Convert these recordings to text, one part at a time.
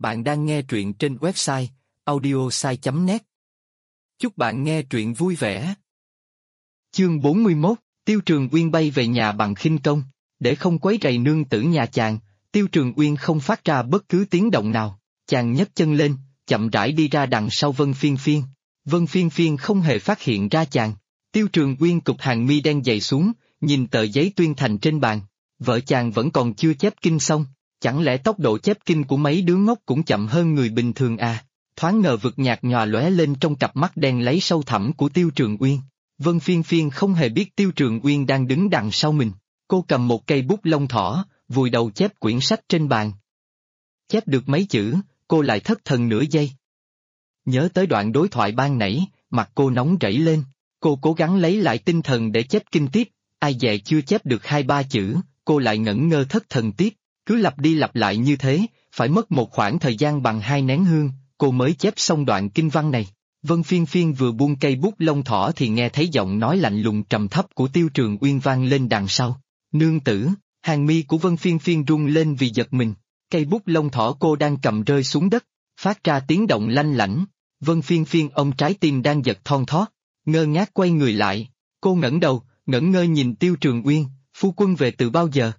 Bạn đang nghe truyện trên website audiosai.net. Chúc bạn nghe truyện vui vẻ. Chương 41, Tiêu Trường Uyên bay về nhà bằng khinh công. Để không quấy rầy nương tử nhà chàng, Tiêu Trường Uyên không phát ra bất cứ tiếng động nào. Chàng nhấc chân lên, chậm rãi đi ra đằng sau Vân Phiên Phiên. Vân Phiên Phiên không hề phát hiện ra chàng. Tiêu Trường Uyên cụp hàng mi đen dày xuống, nhìn tờ giấy tuyên thành trên bàn. Vợ chàng vẫn còn chưa chép kinh xong. Chẳng lẽ tốc độ chép kinh của mấy đứa ngốc cũng chậm hơn người bình thường à? Thoáng ngờ vực nhạt nhòa lóe lên trong cặp mắt đen lấy sâu thẳm của Tiêu Trường Uyên. Vân Phiên Phiên không hề biết Tiêu Trường Uyên đang đứng đằng sau mình. Cô cầm một cây bút lông thỏ, vùi đầu chép quyển sách trên bàn. Chép được mấy chữ, cô lại thất thần nửa giây. Nhớ tới đoạn đối thoại ban nãy, mặt cô nóng rẫy lên. Cô cố gắng lấy lại tinh thần để chép kinh tiếp, ai dè chưa chép được 2-3 chữ, cô lại ngẩn ngơ thất thần tiếp. Cứ lặp đi lặp lại như thế, phải mất một khoảng thời gian bằng 2 nén hương, cô mới chép xong đoạn kinh văn này. Vân Phiên Phiên vừa buông cây bút lông thỏ thì nghe thấy giọng nói lạnh lùng trầm thấp của Tiêu Trường Uyên vang lên đằng sau. Nương tử, hàng mi của Vân Phiên Phiên rung lên vì giật mình. Cây bút lông thỏ cô đang cầm rơi xuống đất, phát ra tiếng động lanh lảnh. Vân Phiên Phiên ôm trái tim đang giật thon thót, ngơ ngác quay người lại. Cô ngẩng đầu, ngẩn ngơ nhìn Tiêu Trường Uyên, phu quân về từ bao giờ?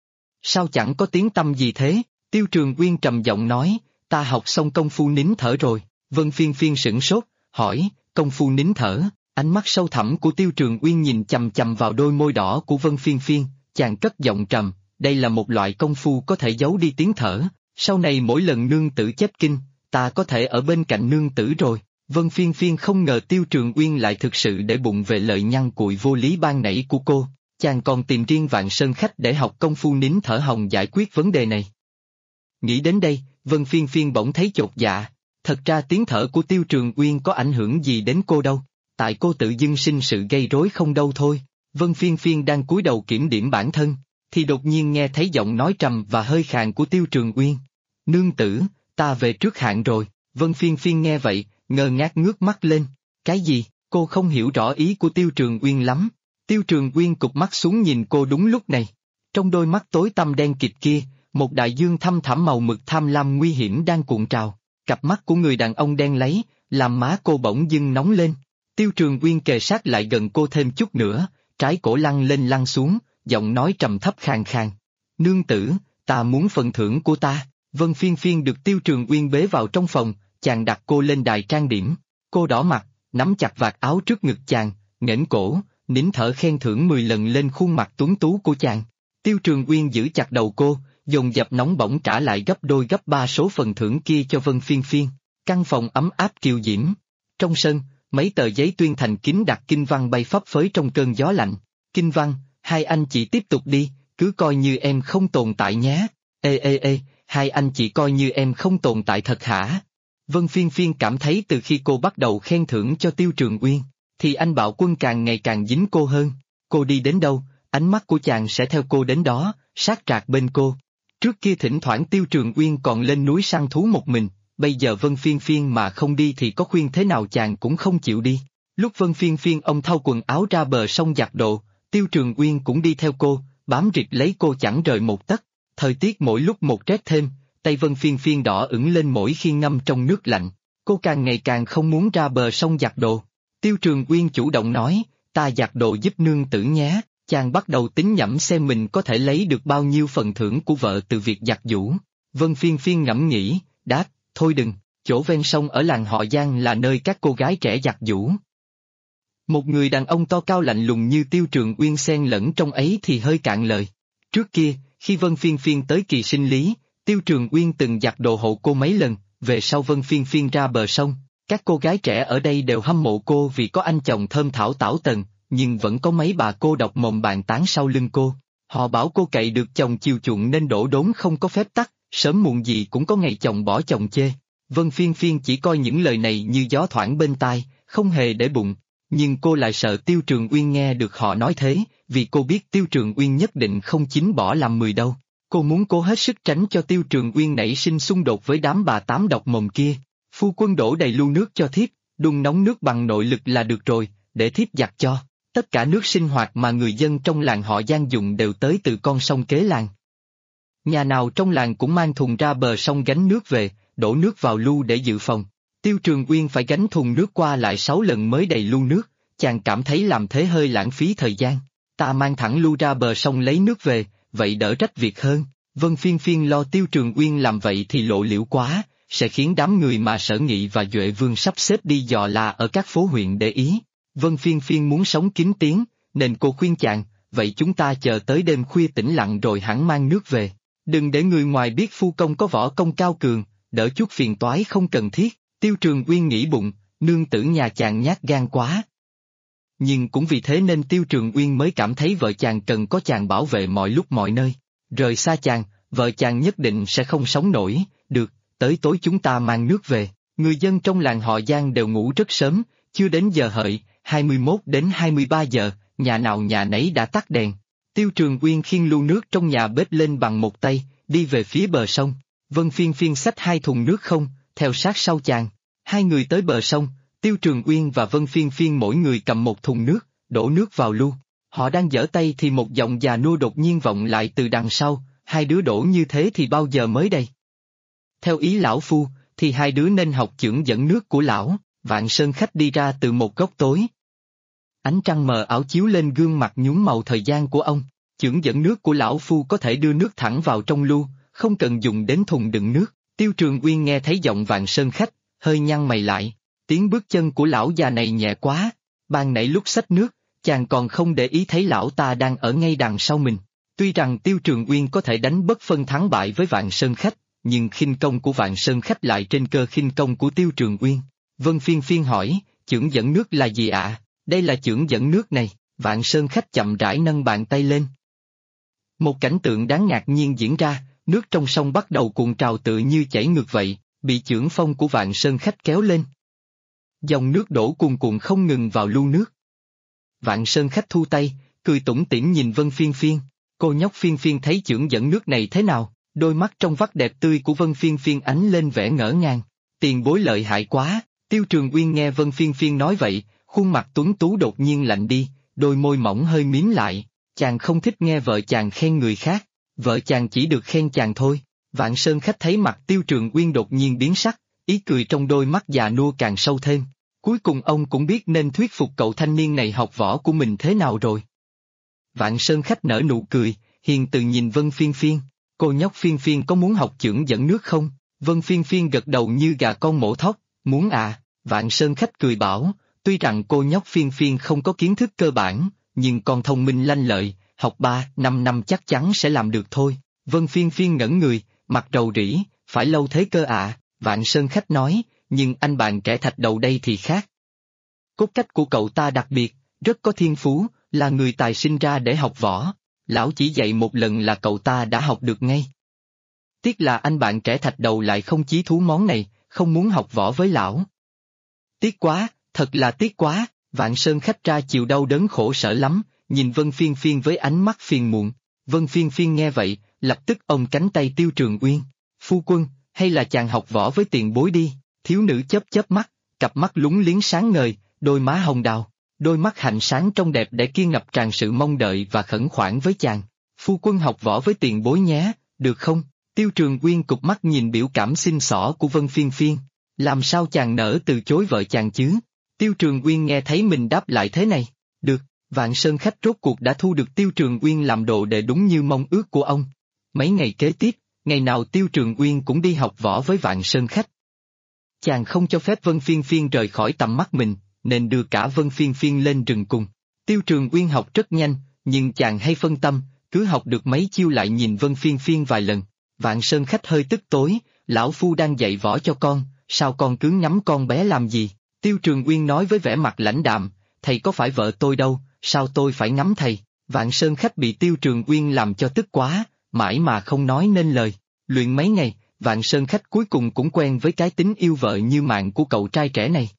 Sao chẳng có tiếng tăm gì thế? Tiêu Trường Uyên trầm giọng nói, ta học xong công phu nín thở rồi. Vân Phiên Phiên sửng sốt, hỏi, công phu nín thở? Ánh mắt sâu thẳm của Tiêu Trường Uyên nhìn chằm chằm vào đôi môi đỏ của Vân Phiên Phiên, chàng cất giọng trầm, đây là một loại công phu có thể giấu đi tiếng thở, sau này mỗi lần nương tử chép kinh, ta có thể ở bên cạnh nương tử rồi. Vân Phiên Phiên không ngờ Tiêu Trường Uyên lại thực sự để bụng về lời nhăn cụi vô lý ban nãy của cô. Chàng còn tìm riêng Vạn Sơn Khách để học công phu nín thở hồng giải quyết vấn đề này. Nghĩ đến đây, Vân Phiên Phiên bỗng thấy chột dạ, thật ra tiếng thở của Tiêu Trường Uyên có ảnh hưởng gì đến cô đâu, tại cô tự dưng sinh sự gây rối không đâu thôi. Vân Phiên Phiên đang cúi đầu kiểm điểm bản thân, thì đột nhiên nghe thấy giọng nói trầm và hơi khàn của Tiêu Trường Uyên. Nương tử, ta về trước hạn rồi. Vân Phiên Phiên nghe vậy, ngơ ngác ngước mắt lên. Cái gì? Cô không hiểu rõ ý của Tiêu Trường Uyên lắm. Tiêu Trường Uyên cụp mắt xuống nhìn cô đúng lúc này. Trong đôi mắt tối tăm đen kịt kia, một đại dương thăm thẳm màu mực tham lam nguy hiểm đang cuộn trào. Cặp mắt của người đàn ông đen lấy, làm má cô bỗng dưng nóng lên. Tiêu Trường Uyên kề sát lại gần cô thêm chút nữa, trái cổ lăn lên lăn xuống, giọng nói trầm thấp khàn khàn. Nương tử, ta muốn phần thưởng của ta. Vân Phiên Phiên được Tiêu Trường Uyên bế vào trong phòng, chàng đặt cô lên đài trang điểm. Cô đỏ mặt, nắm chặt vạt áo trước ngực chàng, nghển cổ, nín thở khen thưởng 10 lần lên khuôn mặt tuấn tú của chàng. Tiêu Trường Uyên giữ chặt đầu cô, dồn dập nóng bỏng trả lại gấp đôi gấp ba số phần thưởng kia cho Vân Phiên Phiên. Căn phòng ấm áp kiều diễm. Trong sân, mấy tờ giấy tuyên thành kín đặt kinh văn bay phấp phới trong cơn gió lạnh. Kinh văn, hai anh chị tiếp tục đi, cứ coi như em không tồn tại nhé. Ê, hai anh chị coi như em không tồn tại thật hả? Vân Phiên Phiên cảm thấy từ khi cô bắt đầu khen thưởng cho Tiêu Trường Uyên, thì anh Bạo Quân càng ngày càng dính cô hơn. Cô đi đến đâu, ánh mắt của chàng sẽ theo cô đến đó, sát rạc bên cô. Trước kia thỉnh thoảng Tiêu Trường Uyên còn lên núi săn thú một mình, bây giờ Vân Phiên Phiên mà không đi thì có khuyên thế nào chàng cũng không chịu đi. Lúc Vân Phiên Phiên ông thau quần áo ra bờ sông giặt đồ, Tiêu Trường Uyên cũng đi theo cô, bám rịt lấy cô chẳng rời một tấc. Thời tiết mỗi lúc một rét thêm, tay Vân Phiên Phiên đỏ ửng lên mỗi khi ngâm trong nước lạnh. Cô càng ngày càng không muốn ra bờ sông giặt đồ. Tiêu Trường Uyên chủ động nói, ta giặt đồ giúp nương tử nhé. Chàng bắt đầu tính nhẩm xem mình có thể lấy được bao nhiêu phần thưởng của vợ từ việc giặt giũ. Vân Phiên Phiên ngẫm nghĩ, đáp, thôi đừng, chỗ ven sông ở làng họ Giang là nơi các cô gái trẻ giặt giũ. Một người đàn ông to cao lạnh lùng như Tiêu Trường Uyên xen lẫn trong ấy thì hơi cạn lời. Trước kia, khi Vân Phiên Phiên tới kỳ sinh lý, Tiêu Trường Uyên từng giặt đồ hộ cô mấy lần, về sau Vân Phiên Phiên ra bờ sông. Các cô gái trẻ ở đây đều hâm mộ cô vì có anh chồng thơm thảo tảo tần, nhưng vẫn có mấy bà cô độc mồm bàn tán sau lưng cô. Họ bảo cô cậy được chồng chiều chuộng nên đổ đốn không có phép tắc, sớm muộn gì cũng có ngày chồng bỏ chồng chê. Vân Phiên Phiên chỉ coi những lời này như gió thoảng bên tai, không hề để bụng. Nhưng cô lại sợ Tiêu Trường Uyên nghe được họ nói thế, vì cô biết Tiêu Trường Uyên nhất định không chính bỏ làm 10 đâu. Cô muốn cố hết sức tránh cho Tiêu Trường Uyên nảy sinh xung đột với đám bà tám độc mồm kia. Phu quân đổ đầy lu nước cho thiếp, đun nóng nước bằng nội lực là được rồi, để thiếp giặt cho. Tất cả nước sinh hoạt mà người dân trong làng họ Giang dùng đều tới từ con sông kế làng. Nhà nào trong làng cũng mang thùng ra bờ sông gánh nước về, đổ nước vào lu để dự phòng. Tiêu Trường Uyên phải gánh thùng nước qua lại 6 lần mới đầy lu nước, chàng cảm thấy làm thế hơi lãng phí thời gian. Ta mang thẳng lu ra bờ sông lấy nước về, vậy đỡ trách việc hơn. Vân Phiên Phiên lo Tiêu Trường Uyên làm vậy thì lộ liễu quá, sẽ khiến đám người mà Sở Nghị và Duệ Vương sắp xếp đi dò la ở các phố huyện để ý. Vân Phiên Phiên muốn sống kín tiếng, nên cô khuyên chàng, vậy chúng ta chờ tới đêm khuya tĩnh lặng rồi hẳn mang nước về. Đừng để người ngoài biết phu công có võ công cao cường, đỡ chút phiền toái không cần thiết. Tiêu Trường Uyên nghĩ bụng, nương tử nhà chàng nhát gan quá. Nhưng cũng vì thế nên Tiêu Trường Uyên mới cảm thấy vợ chàng cần có chàng bảo vệ mọi lúc mọi nơi. Rời xa chàng, vợ chàng nhất định sẽ không sống nổi. Được, tới tối chúng ta mang nước về. Người dân trong làng họ Giang đều ngủ rất sớm, chưa đến giờ hợi, 21 đến 23 giờ, nhà nào nhà nấy đã tắt đèn. Tiêu Trường Uyên khiêng lu nước trong nhà bếp lên bằng một tay, đi về phía bờ sông. Vân Phiên Phiên xách 2 thùng nước không, theo sát sau chàng. Hai người tới bờ sông, Tiêu Trường Uyên và Vân Phiên Phiên mỗi người cầm một thùng nước, đổ nước vào lu. Họ đang giở tay thì một giọng già nua đột nhiên vọng lại từ đằng sau, hai đứa đổ như thế thì bao giờ mới đây? Theo ý lão phu, thì hai đứa nên học chưởng dẫn nước của lão. Vạn Sơn Khách đi ra từ một góc tối. Ánh trăng mờ ảo chiếu lên gương mặt nhuốm màu thời gian của ông. Chưởng dẫn nước của lão phu có thể đưa nước thẳng vào trong lu, không cần dùng đến thùng đựng nước. Tiêu Trường Uyên nghe thấy giọng Vạn Sơn Khách, hơi nhăn mày lại. Tiếng bước chân của lão già này nhẹ quá. Ban nãy lúc xách nước, chàng còn không để ý thấy lão ta đang ở ngay đằng sau mình. Tuy rằng Tiêu Trường Uyên có thể đánh bất phân thắng bại với Vạn Sơn Khách, nhưng khinh công của Vạn Sơn Khách lại trên cơ khinh công của Tiêu Trường Uyên. Vân Phiên Phiên hỏi, chưởng dẫn nước là gì ạ? Đây là chưởng dẫn nước này. Vạn Sơn Khách chậm rãi nâng bàn tay lên. Một cảnh tượng đáng ngạc nhiên diễn ra, nước trong sông bắt đầu cuộn trào tự như chảy ngược vậy, bị chưởng phong của Vạn Sơn Khách kéo lên. Dòng nước đổ cuồn cuộn không ngừng vào lu nước. Vạn Sơn Khách thu tay, cười tủm tỉm nhìn Vân Phiên Phiên. Cô nhóc Phiên Phiên thấy chưởng dẫn nước này thế nào? Đôi mắt trong vắt đẹp tươi của Vân Phiên Phiên ánh lên vẻ ngỡ ngàng. Tiền bối lợi hại quá. Tiêu Trường Uyên nghe Vân Phiên Phiên nói vậy, khuôn mặt tuấn tú đột nhiên lạnh đi, đôi môi mỏng hơi mím lại. Chàng không thích nghe vợ chàng khen người khác, vợ chàng chỉ được khen chàng thôi. Vạn Sơn Khách thấy mặt Tiêu Trường Uyên đột nhiên biến sắc, ý cười trong đôi mắt già nua càng sâu thêm. Cuối cùng ông cũng biết nên thuyết phục cậu thanh niên này học võ của mình thế nào rồi. Vạn Sơn Khách nở nụ cười, hiền từ nhìn Vân Phiên Phiên. Cô nhóc Phiên Phiên có muốn học chưởng dẫn nước không? Vân Phiên Phiên gật đầu như gà con mổ thóc, muốn à. Vạn Sơn Khách cười bảo, tuy rằng cô nhóc Phiên Phiên không có kiến thức cơ bản, nhưng con thông minh lanh lợi, học 3-5 năm chắc chắn sẽ làm được thôi. Vân Phiên Phiên ngẩn người, mặt rầu rĩ, phải lâu thế cơ ạ? Vạn Sơn Khách nói, nhưng anh bạn trẻ thạch đầu đây thì khác. Cốt cách của cậu ta đặc biệt, rất có thiên phú, là người tài sinh ra để học võ. Lão chỉ dạy một lần là cậu ta đã học được ngay. Tiếc là anh bạn trẻ thạch đầu lại không chí thú món này, không muốn học võ với lão. Tiếc quá, thật là tiếc quá. Vạn Sơn Khách ra chiều đau đớn khổ sở lắm, nhìn Vân Phiên Phiên với ánh mắt phiền muộn. Vân Phiên Phiên nghe vậy, lập tức ôm cánh tay Tiêu Trường Uyên. Phu quân, hay là chàng học võ với tiền bối đi. Thiếu nữ chớp chớp mắt, cặp mắt lúng liếng sáng ngời, đôi má hồng đào, đôi mắt hạnh sáng trong đẹp để kia ngập tràn sự mong đợi và khẩn khoản với chàng. Phu quân học võ với tiền bối nhé, được không? Tiêu Trường Uyên cụp mắt nhìn biểu cảm xinh xỏ của Vân Phiên Phiên. Làm sao chàng nỡ từ chối vợ chàng chứ? Tiêu Trường Uyên nghe thấy mình đáp lại thế này. Được, Vạn Sơn Khách rốt cuộc đã thu được Tiêu Trường Uyên làm đồ đệ đúng như mong ước của ông. Mấy ngày kế tiếp, ngày nào Tiêu Trường Uyên cũng đi học võ với Vạn Sơn Khách. Chàng không cho phép Vân Phiên Phiên rời khỏi tầm mắt mình, nên đưa cả Vân Phiên Phiên lên rừng cùng. Tiêu Trường Uyên học rất nhanh, nhưng chàng hay phân tâm, cứ học được mấy chiêu lại nhìn Vân Phiên Phiên vài lần. Vạn Sơn Khách hơi tức tối, lão phu đang dạy võ cho con, sao con cứ ngắm con bé làm gì? Tiêu Trường Uyên nói với vẻ mặt lãnh đạm, thầy có phải vợ tôi đâu, sao tôi phải ngắm thầy? Vạn Sơn Khách bị Tiêu Trường Uyên làm cho tức quá, mãi mà không nói nên lời. Luyện mấy ngày, Vạn Sơn Khách cuối cùng cũng quen với cái tính yêu vợ như mạng của cậu trai trẻ này.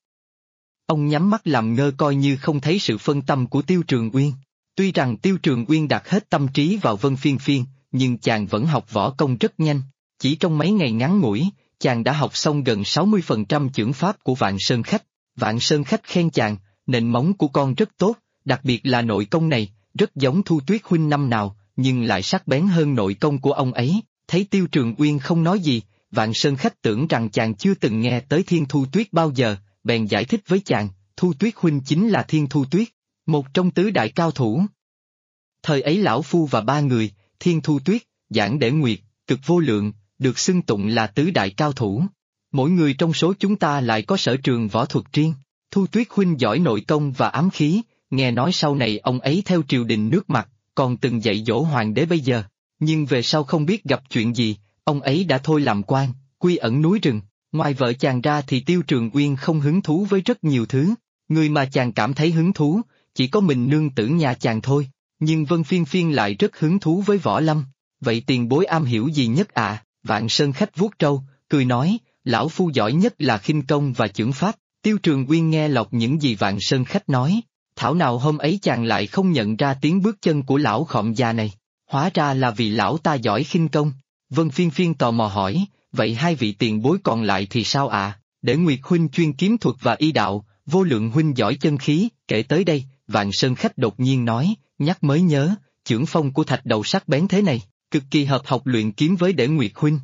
Ông nhắm mắt làm ngơ coi như không thấy sự phân tâm của Tiêu Trường Uyên. Tuy rằng Tiêu Trường Uyên đặt hết tâm trí vào Vân Phiên Phiên, nhưng chàng vẫn học võ công rất nhanh. Chỉ trong mấy ngày ngắn ngủi, chàng đã học xong gần 60% chưởng pháp của Vạn Sơn Khách. Vạn Sơn Khách khen chàng, nền móng của con rất tốt, đặc biệt là nội công này, rất giống Thu Tuyết huynh năm nào, nhưng lại sắc bén hơn nội công của ông ấy. Thấy Tiêu Trường Uyên không nói gì, Vạn Sơn Khách tưởng rằng chàng chưa từng nghe tới Thiên Thu Tuyết bao giờ, bèn giải thích với chàng, Thu Tuyết huynh chính là Thiên Thu Tuyết, một trong tứ đại cao thủ. Thời ấy lão phu và ba người, Thiên Thu Tuyết, Giản Để Nguyệt, Cực Vô Lượng, được xưng tụng là tứ đại cao thủ. Mỗi người trong số chúng ta lại có sở trường võ thuật riêng. Thu Tuyết huynh giỏi nội công và ám khí, nghe nói sau này ông ấy theo triều đình nước Mặt, còn từng dạy dỗ hoàng đế bây giờ. Nhưng về sau không biết gặp chuyện gì, ông ấy đã thôi làm quan, quy ẩn núi rừng. Ngoài vợ chàng ra thì Tiêu Trường Uyên không hứng thú với rất nhiều thứ. Người mà chàng cảm thấy hứng thú, chỉ có mình nương tử nhà chàng thôi. Nhưng Vân Phiên Phiên lại rất hứng thú với võ lâm. Vậy tiền bối am hiểu gì nhất ạ? Vạn Sơn Khách vuốt râu, cười nói, lão phu giỏi nhất là khinh công và chưởng pháp. Tiêu Trường Uyên nghe lọt những gì Vạn Sơn Khách nói. Thảo nào hôm ấy chàng lại không nhận ra tiếng bước chân của lão khọm già này. Hóa ra là vì lão ta giỏi khinh công. Vân Phiên Phiên tò mò hỏi, vậy hai vị tiền bối còn lại thì sao ạ? Để Nguyệt huynh chuyên kiếm thuật và y đạo, Vô Lượng huynh giỏi chân khí. Kể tới đây, Vạn Sơn Khách đột nhiên nói, nhắc mới nhớ, chưởng phong của thạch đầu sắc bén thế này, cực kỳ hợp học luyện kiếm với Để Nguyệt huynh.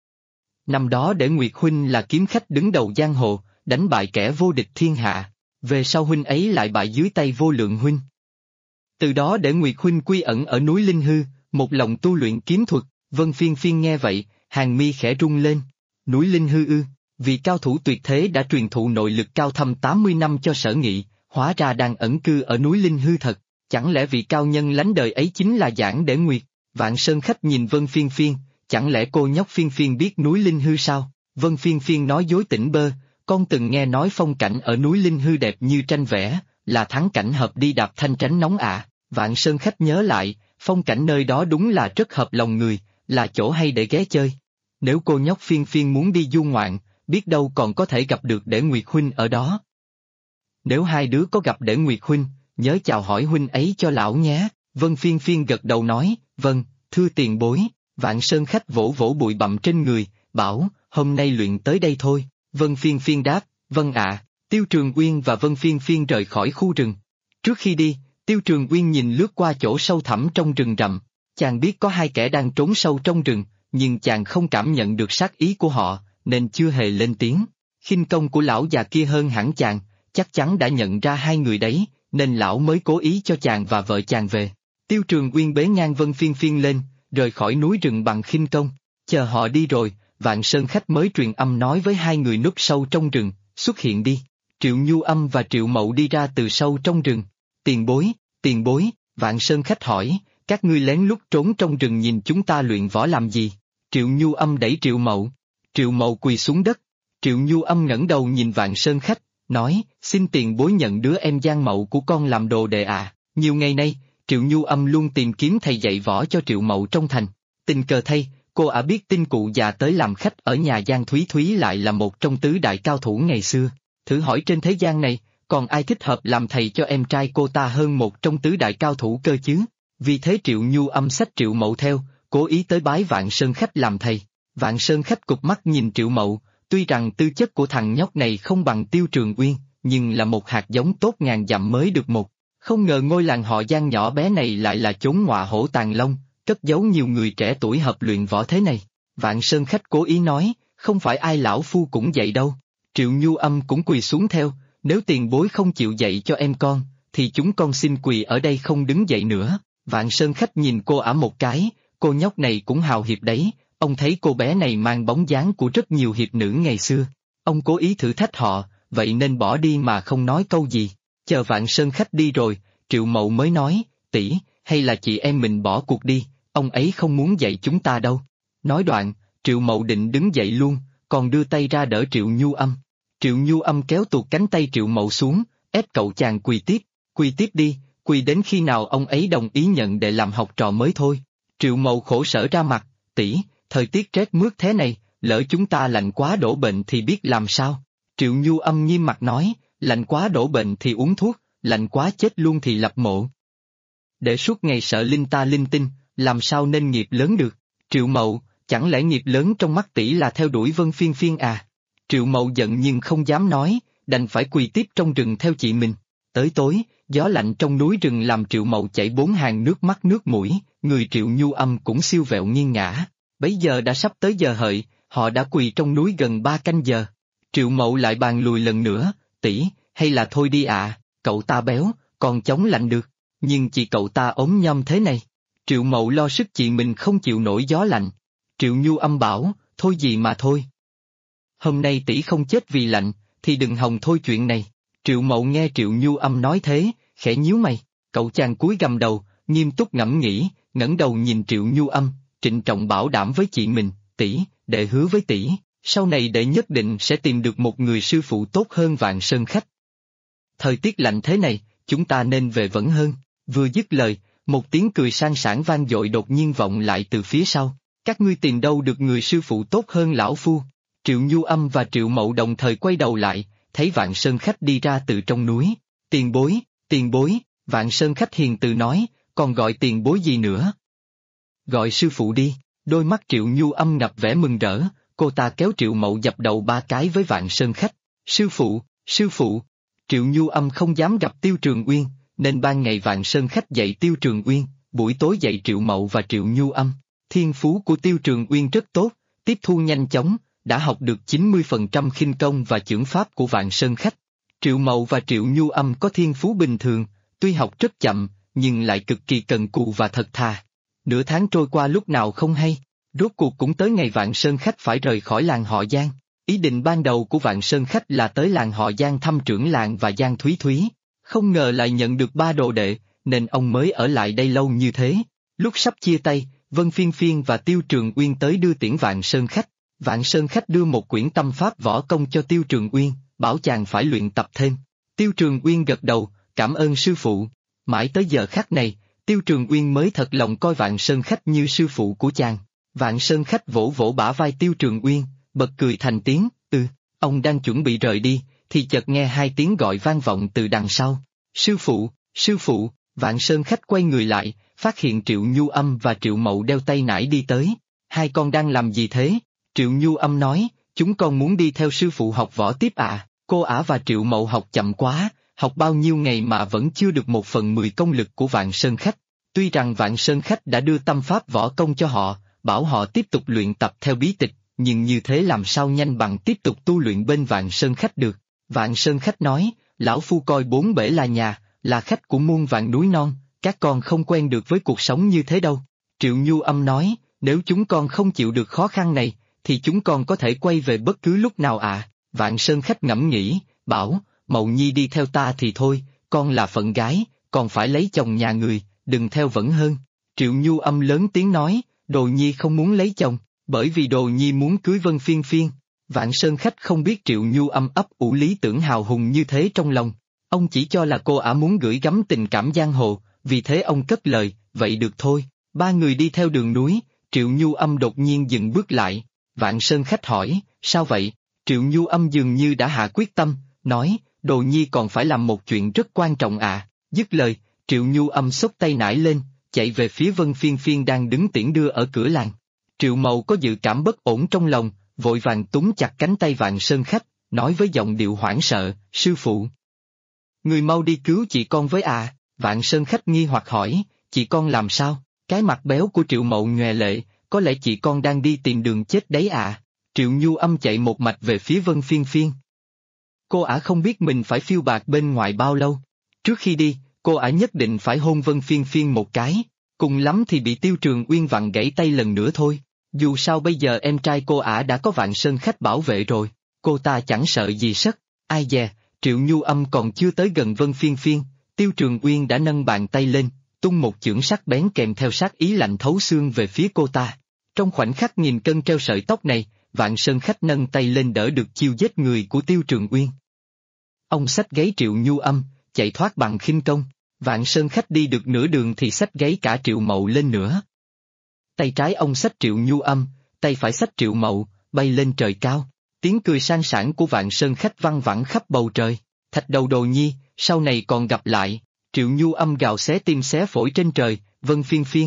Năm đó Để Nguyệt huynh là kiếm khách đứng đầu giang hồ, đánh bại kẻ vô địch thiên hạ. Về sau huynh ấy lại bại dưới tay Vô Lượng huynh. Từ đó Để Nguyệt huynh quy ẩn ở núi Linh Hư, một lòng tu luyện kiếm thuật. Vân Phiên Phiên nghe vậy, hàng mi khẽ rung lên. Núi Linh Hư ư? Vì cao thủ tuyệt thế đã truyền thụ nội lực cao thâm 80 năm cho Sở Nghị, hóa ra đang ẩn cư ở núi Linh Hư thật. Chẳng lẽ vị cao nhân lánh đời ấy chính là Giản Để Nguyệt? Vạn Sơn Khách nhìn Vân Phiên Phiên, chẳng lẽ cô nhóc Phiên Phiên biết núi Linh Hư sao? Vân Phiên Phiên nói dối tỉnh bơ, con từng nghe nói phong cảnh ở núi Linh Hư đẹp như tranh vẽ, là thắng cảnh hợp đi đạp thanh tránh nóng ạ. Vạn Sơn Khách nhớ lại, phong cảnh nơi đó đúng là rất hợp lòng người, là chỗ hay để ghé chơi. Nếu cô nhóc Phiên Phiên muốn đi du ngoạn, biết đâu còn có thể gặp được Để Nguyệt huynh ở đó. Nếu hai đứa có gặp Để Nguyệt huynh, nhớ chào hỏi huynh ấy cho lão nhé. Vân Phiên Phiên gật đầu nói, vâng, thưa tiền bối. Vạn Sơn Khách vỗ vỗ bụi bặm trên người, bảo, hôm nay luyện tới đây thôi. Vân Phiên Phiên đáp, vâng ạ. Tiêu Trường Uyên và Vân Phiên Phiên rời khỏi khu rừng. Trước khi đi, Tiêu Trường Uyên nhìn lướt qua chỗ sâu thẳm trong rừng rậm. Chàng biết có hai kẻ đang trốn sâu trong rừng, nhưng chàng không cảm nhận được sát ý của họ, nên chưa hề lên tiếng. Khinh công của lão già kia hơn hẳn chàng, chắc chắn đã nhận ra hai người đấy, nên lão mới cố ý cho chàng và vợ chàng về. Tiêu Trường Uyên bế ngang Vân Phiên Phiên lên, rời khỏi núi rừng bằng khinh công. Chờ họ đi rồi, Vạn Sơn Khách mới truyền âm nói với hai người núp sâu trong rừng, xuất hiện đi. Triệu Nhu Âm và Triệu Mậu đi ra từ sâu trong rừng. Tiền bối, Vạn Sơn Khách hỏi, các ngươi lén lút trốn trong rừng nhìn chúng ta luyện võ làm gì? Triệu Nhu Âm đẩy Triệu Mậu. Triệu Mậu quỳ xuống đất. Triệu Nhu Âm ngẩng đầu nhìn Vạn Sơn Khách, nói, xin tiền bối nhận đứa em Giang Mậu của con làm đồ đệ à. Nhiều ngày nay, Triệu Nhu Âm luôn tìm kiếm thầy dạy võ cho Triệu Mậu trong thành. Tình cờ thay, cô ả biết tin cụ già tới làm khách ở nhà Giang Thúy Thúy lại là một trong tứ đại cao thủ ngày xưa. Thử hỏi trên thế gian này, còn ai thích hợp làm thầy cho em trai cô ta hơn một trong tứ đại cao thủ cơ chứ? Vì thế Triệu Nhu Âm xách Triệu Mậu theo, cố ý tới bái Vạn Sơn Khách làm thầy. Vạn Sơn Khách cụp mắt nhìn Triệu Mậu, tuy rằng tư chất của thằng nhóc này không bằng Tiêu Trường Uyên, nhưng là một hạt giống tốt ngàn dặm mới được một. Không ngờ ngôi làng họ Giang nhỏ bé này lại là chốn ngọa hổ tàng long, cất giấu nhiều người trẻ tuổi hợp luyện võ thế này. Vạn Sơn Khách cố ý nói, không phải ai lão phu cũng vậy đâu. Triệu Nhu Âm cũng quỳ xuống theo, nếu tiền bối không chịu dạy cho em con, thì chúng con xin quỳ ở đây không đứng dậy nữa. Vạn Sơn Khách nhìn cô ả một cái, cô nhóc này cũng hào hiệp đấy, ông thấy cô bé này mang bóng dáng của rất nhiều hiệp nữ ngày xưa. Ông cố ý thử thách họ, vậy nên bỏ đi mà không nói câu gì. Chờ Vạn Sơn Khách đi rồi, Triệu Mậu mới nói, tỷ, hay là chị em mình bỏ cuộc đi, ông ấy không muốn dạy chúng ta đâu. Nói đoạn, Triệu Mậu định đứng dậy luôn, còn đưa tay ra đỡ Triệu Nhu Âm. Triệu Nhu Âm kéo tuột cánh tay Triệu Mậu xuống, ép cậu chàng quỳ tiếp đi, quỳ đến khi nào ông ấy đồng ý nhận để làm học trò mới thôi. Triệu Mậu khổ sở ra mặt, tỷ, thời tiết rét mướt thế này, lỡ chúng ta lạnh quá đổ bệnh thì biết làm sao. Triệu Nhu Âm nghiêm mặt nói, lạnh quá đổ bệnh thì uống thuốc, lạnh quá chết luôn thì lập mộ. Để suốt ngày sợ linh ta linh tinh, làm sao nên nghiệp lớn được. Triệu Mậu, chẳng lẽ nghiệp lớn trong mắt tỷ là theo đuổi Vân Phiên Phiên à? Triệu Mậu giận nhưng không dám nói, đành phải quỳ tiếp trong rừng theo chị mình. Tới tối, gió lạnh trong núi rừng làm Triệu Mậu chảy 4 hàng nước mắt nước mũi, người Triệu Nhu Âm cũng siêu vẹo nghiêng ngã. Bấy giờ đã sắp tới giờ hợi, họ đã quỳ trong núi gần 3 canh giờ. Triệu Mậu lại bàn lùi lần nữa, tỷ, hay là thôi đi ạ, cậu ta béo, còn chống lạnh được, nhưng chị cậu ta ốm nhom thế này. Triệu Mậu lo sức chị mình không chịu nổi gió lạnh. Triệu Nhu Âm bảo, thôi gì mà thôi. Hôm nay tỷ không chết vì lạnh, thì đừng hòng thôi chuyện này. Triệu Mậu nghe Triệu Nhu Âm nói thế, khẽ nhíu mày, cậu chàng cúi gằm đầu, nghiêm túc ngẫm nghĩ, ngẩng đầu nhìn Triệu Nhu Âm, trịnh trọng bảo đảm với chị mình, tỷ, đệ hứa với tỷ, sau này đệ nhất định sẽ tìm được một người sư phụ tốt hơn Vạn Sơn Khách. Thời tiết lạnh thế này, chúng ta nên về vẫn hơn. Vừa dứt lời, một tiếng cười sang sảng vang dội đột nhiên vọng lại từ phía sau. Các ngươi tìm đâu được người sư phụ tốt hơn lão phu? Triệu Nhu Âm và Triệu Mậu đồng thời quay đầu lại, thấy Vạn Sơn Khách đi ra từ trong núi. Tiền bối, Vạn Sơn Khách hiền từ nói, còn gọi tiền bối gì nữa? Gọi sư phụ đi. Đôi mắt Triệu Nhu Âm ngập vẻ mừng rỡ, cô ta kéo Triệu Mậu dập đầu 3 cái với Vạn Sơn Khách. Sư phụ. Triệu Nhu Âm không dám gặp Tiêu Trường Uyên, nên ban ngày Vạn Sơn Khách dạy Tiêu Trường Uyên, buổi tối dạy Triệu Mậu và Triệu Nhu Âm. Thiên phú của Tiêu Trường Uyên rất tốt, tiếp thu nhanh chóng, đã học được 90% khinh công và chưởng pháp của Vạn Sơn Khách. Triệu Mậu và Triệu Nhu Âm có thiên phú bình thường, tuy học rất chậm, nhưng lại cực kỳ cần cù và thật thà. Nửa tháng trôi qua lúc nào không hay, rốt cuộc cũng tới ngày Vạn Sơn Khách phải rời khỏi làng họ Giang. Ý định ban đầu của Vạn Sơn Khách là tới làng họ Giang thăm trưởng làng và Giang Thúy Thúy, không ngờ lại nhận được 3 đồ đệ, nên ông mới ở lại đây lâu như thế. Lúc sắp chia tay, Vân Phiên Phiên và Tiêu Trường Uyên tới đưa tiễn Vạn Sơn Khách. Vạn Sơn Khách đưa một quyển tâm pháp võ công cho Tiêu Trường Uyên, bảo chàng phải luyện tập thêm. Tiêu Trường Uyên gật đầu, cảm ơn sư phụ. Mãi tới giờ khắc này, Tiêu Trường Uyên mới thật lòng coi Vạn Sơn Khách như sư phụ của chàng. Vạn Sơn Khách vỗ vỗ bả vai Tiêu Trường Uyên, bật cười thành tiếng, ông đang chuẩn bị rời đi, thì chợt nghe 2 tiếng gọi vang vọng từ đằng sau. Sư phụ, Vạn Sơn Khách quay người lại, phát hiện Triệu Nhu Âm và Triệu Mậu đeo tay nải đi tới. Hai con đang làm gì thế? Triệu Nhu Âm nói, chúng con muốn đi theo sư phụ học võ tiếp ạ. Cô ả và Triệu Mậu học chậm quá, học bao nhiêu ngày mà vẫn chưa được 1/10 công lực của Vạn Sơn Khách. Tuy rằng Vạn Sơn Khách đã đưa tâm pháp võ công cho họ, bảo họ tiếp tục luyện tập theo bí tịch, nhưng như thế làm sao nhanh bằng tiếp tục tu luyện bên Vạn Sơn Khách được. Vạn Sơn Khách nói, lão phu coi 4 bể là nhà, là khách của muôn vạn núi non, các con không quen được với cuộc sống như thế đâu. Triệu Nhu Âm nói, nếu chúng con không chịu được khó khăn này, thì chúng con có thể quay về bất cứ lúc nào ạ. Vạn Sơn Khách ngẫm nghĩ, bảo, Mậu Nhi đi theo ta thì thôi, con là phận gái, còn phải lấy chồng nhà người, đừng theo vẫn hơn. Triệu Nhu Âm lớn tiếng nói, Đồ Nhi không muốn lấy chồng, bởi vì Đồ Nhi muốn cưới Vân Phiên Phiên. Vạn Sơn Khách không biết Triệu Nhu Âm ấp ủ lý tưởng hào hùng như thế trong lòng. Ông chỉ cho là cô ả muốn gửi gắm tình cảm giang hồ, vì thế ông cất lời, vậy được thôi. 3 người đi theo đường núi, Triệu Nhu Âm đột nhiên dừng bước lại. Vạn Sơn Khách hỏi, sao vậy? Triệu Nhu Âm dường như đã hạ quyết tâm, nói, Đồ Nhi còn phải làm một chuyện rất quan trọng ạ. Dứt lời, Triệu Nhu Âm xốc tay nải lên, chạy về phía Vân Phiên Phiên đang đứng tiễn đưa ở cửa làng. Triệu Mậu có dự cảm bất ổn trong lòng, vội vàng túm chặt cánh tay Vạn Sơn Khách, nói với giọng điệu hoảng sợ, sư phụ. Người mau đi cứu chị con với à. Vạn Sơn Khách nghi hoặc hỏi, chị con làm sao? Cái mặt béo của Triệu Mậu nhòe lệ, có lẽ chị con đang đi tìm đường chết đấy à. Triệu Nhu Âm chạy một mạch về phía Vân Phiên Phiên. Cô ả không biết mình phải phiêu bạt bên ngoài bao lâu. Trước khi đi, cô ả nhất định phải hôn Vân Phiên Phiên một cái, cùng lắm thì bị Tiêu Trường Uyên vặn gãy tay lần nữa thôi. Dù sao bây giờ em trai cô ả đã có Vạn Sơn Khách bảo vệ rồi, cô ta chẳng sợ gì sất. Ai dè, Triệu Nhu Âm còn chưa tới gần Vân Phiên Phiên, Tiêu Trường Uyên đã nâng bàn tay lên, tung một chưởng sắc bén kèm theo sát ý lạnh thấu xương về phía cô ta. Trong khoảnh khắc nghìn cân treo sợi tóc này, Vạn Sơn Khách nâng tay lên đỡ được chiêu giết người của Tiêu Trường Uyên. Ông xách gáy Triệu Nhu Âm, chạy thoát bằng khinh công. Vạn Sơn Khách đi được nửa đường thì xách gáy cả Triệu Mậu lên nữa. Tay trái ông xách Triệu Nhu Âm, tay phải xách Triệu Mậu, bay lên trời cao. Tiếng cười sang sảng của Vạn Sơn Khách văng vẳng khắp bầu trời. Thạch đầu Đồ Nhi, sau này còn gặp lại. Triệu Nhu Âm gào xé tim xé phổi trên trời, Vân Phiên Phiên.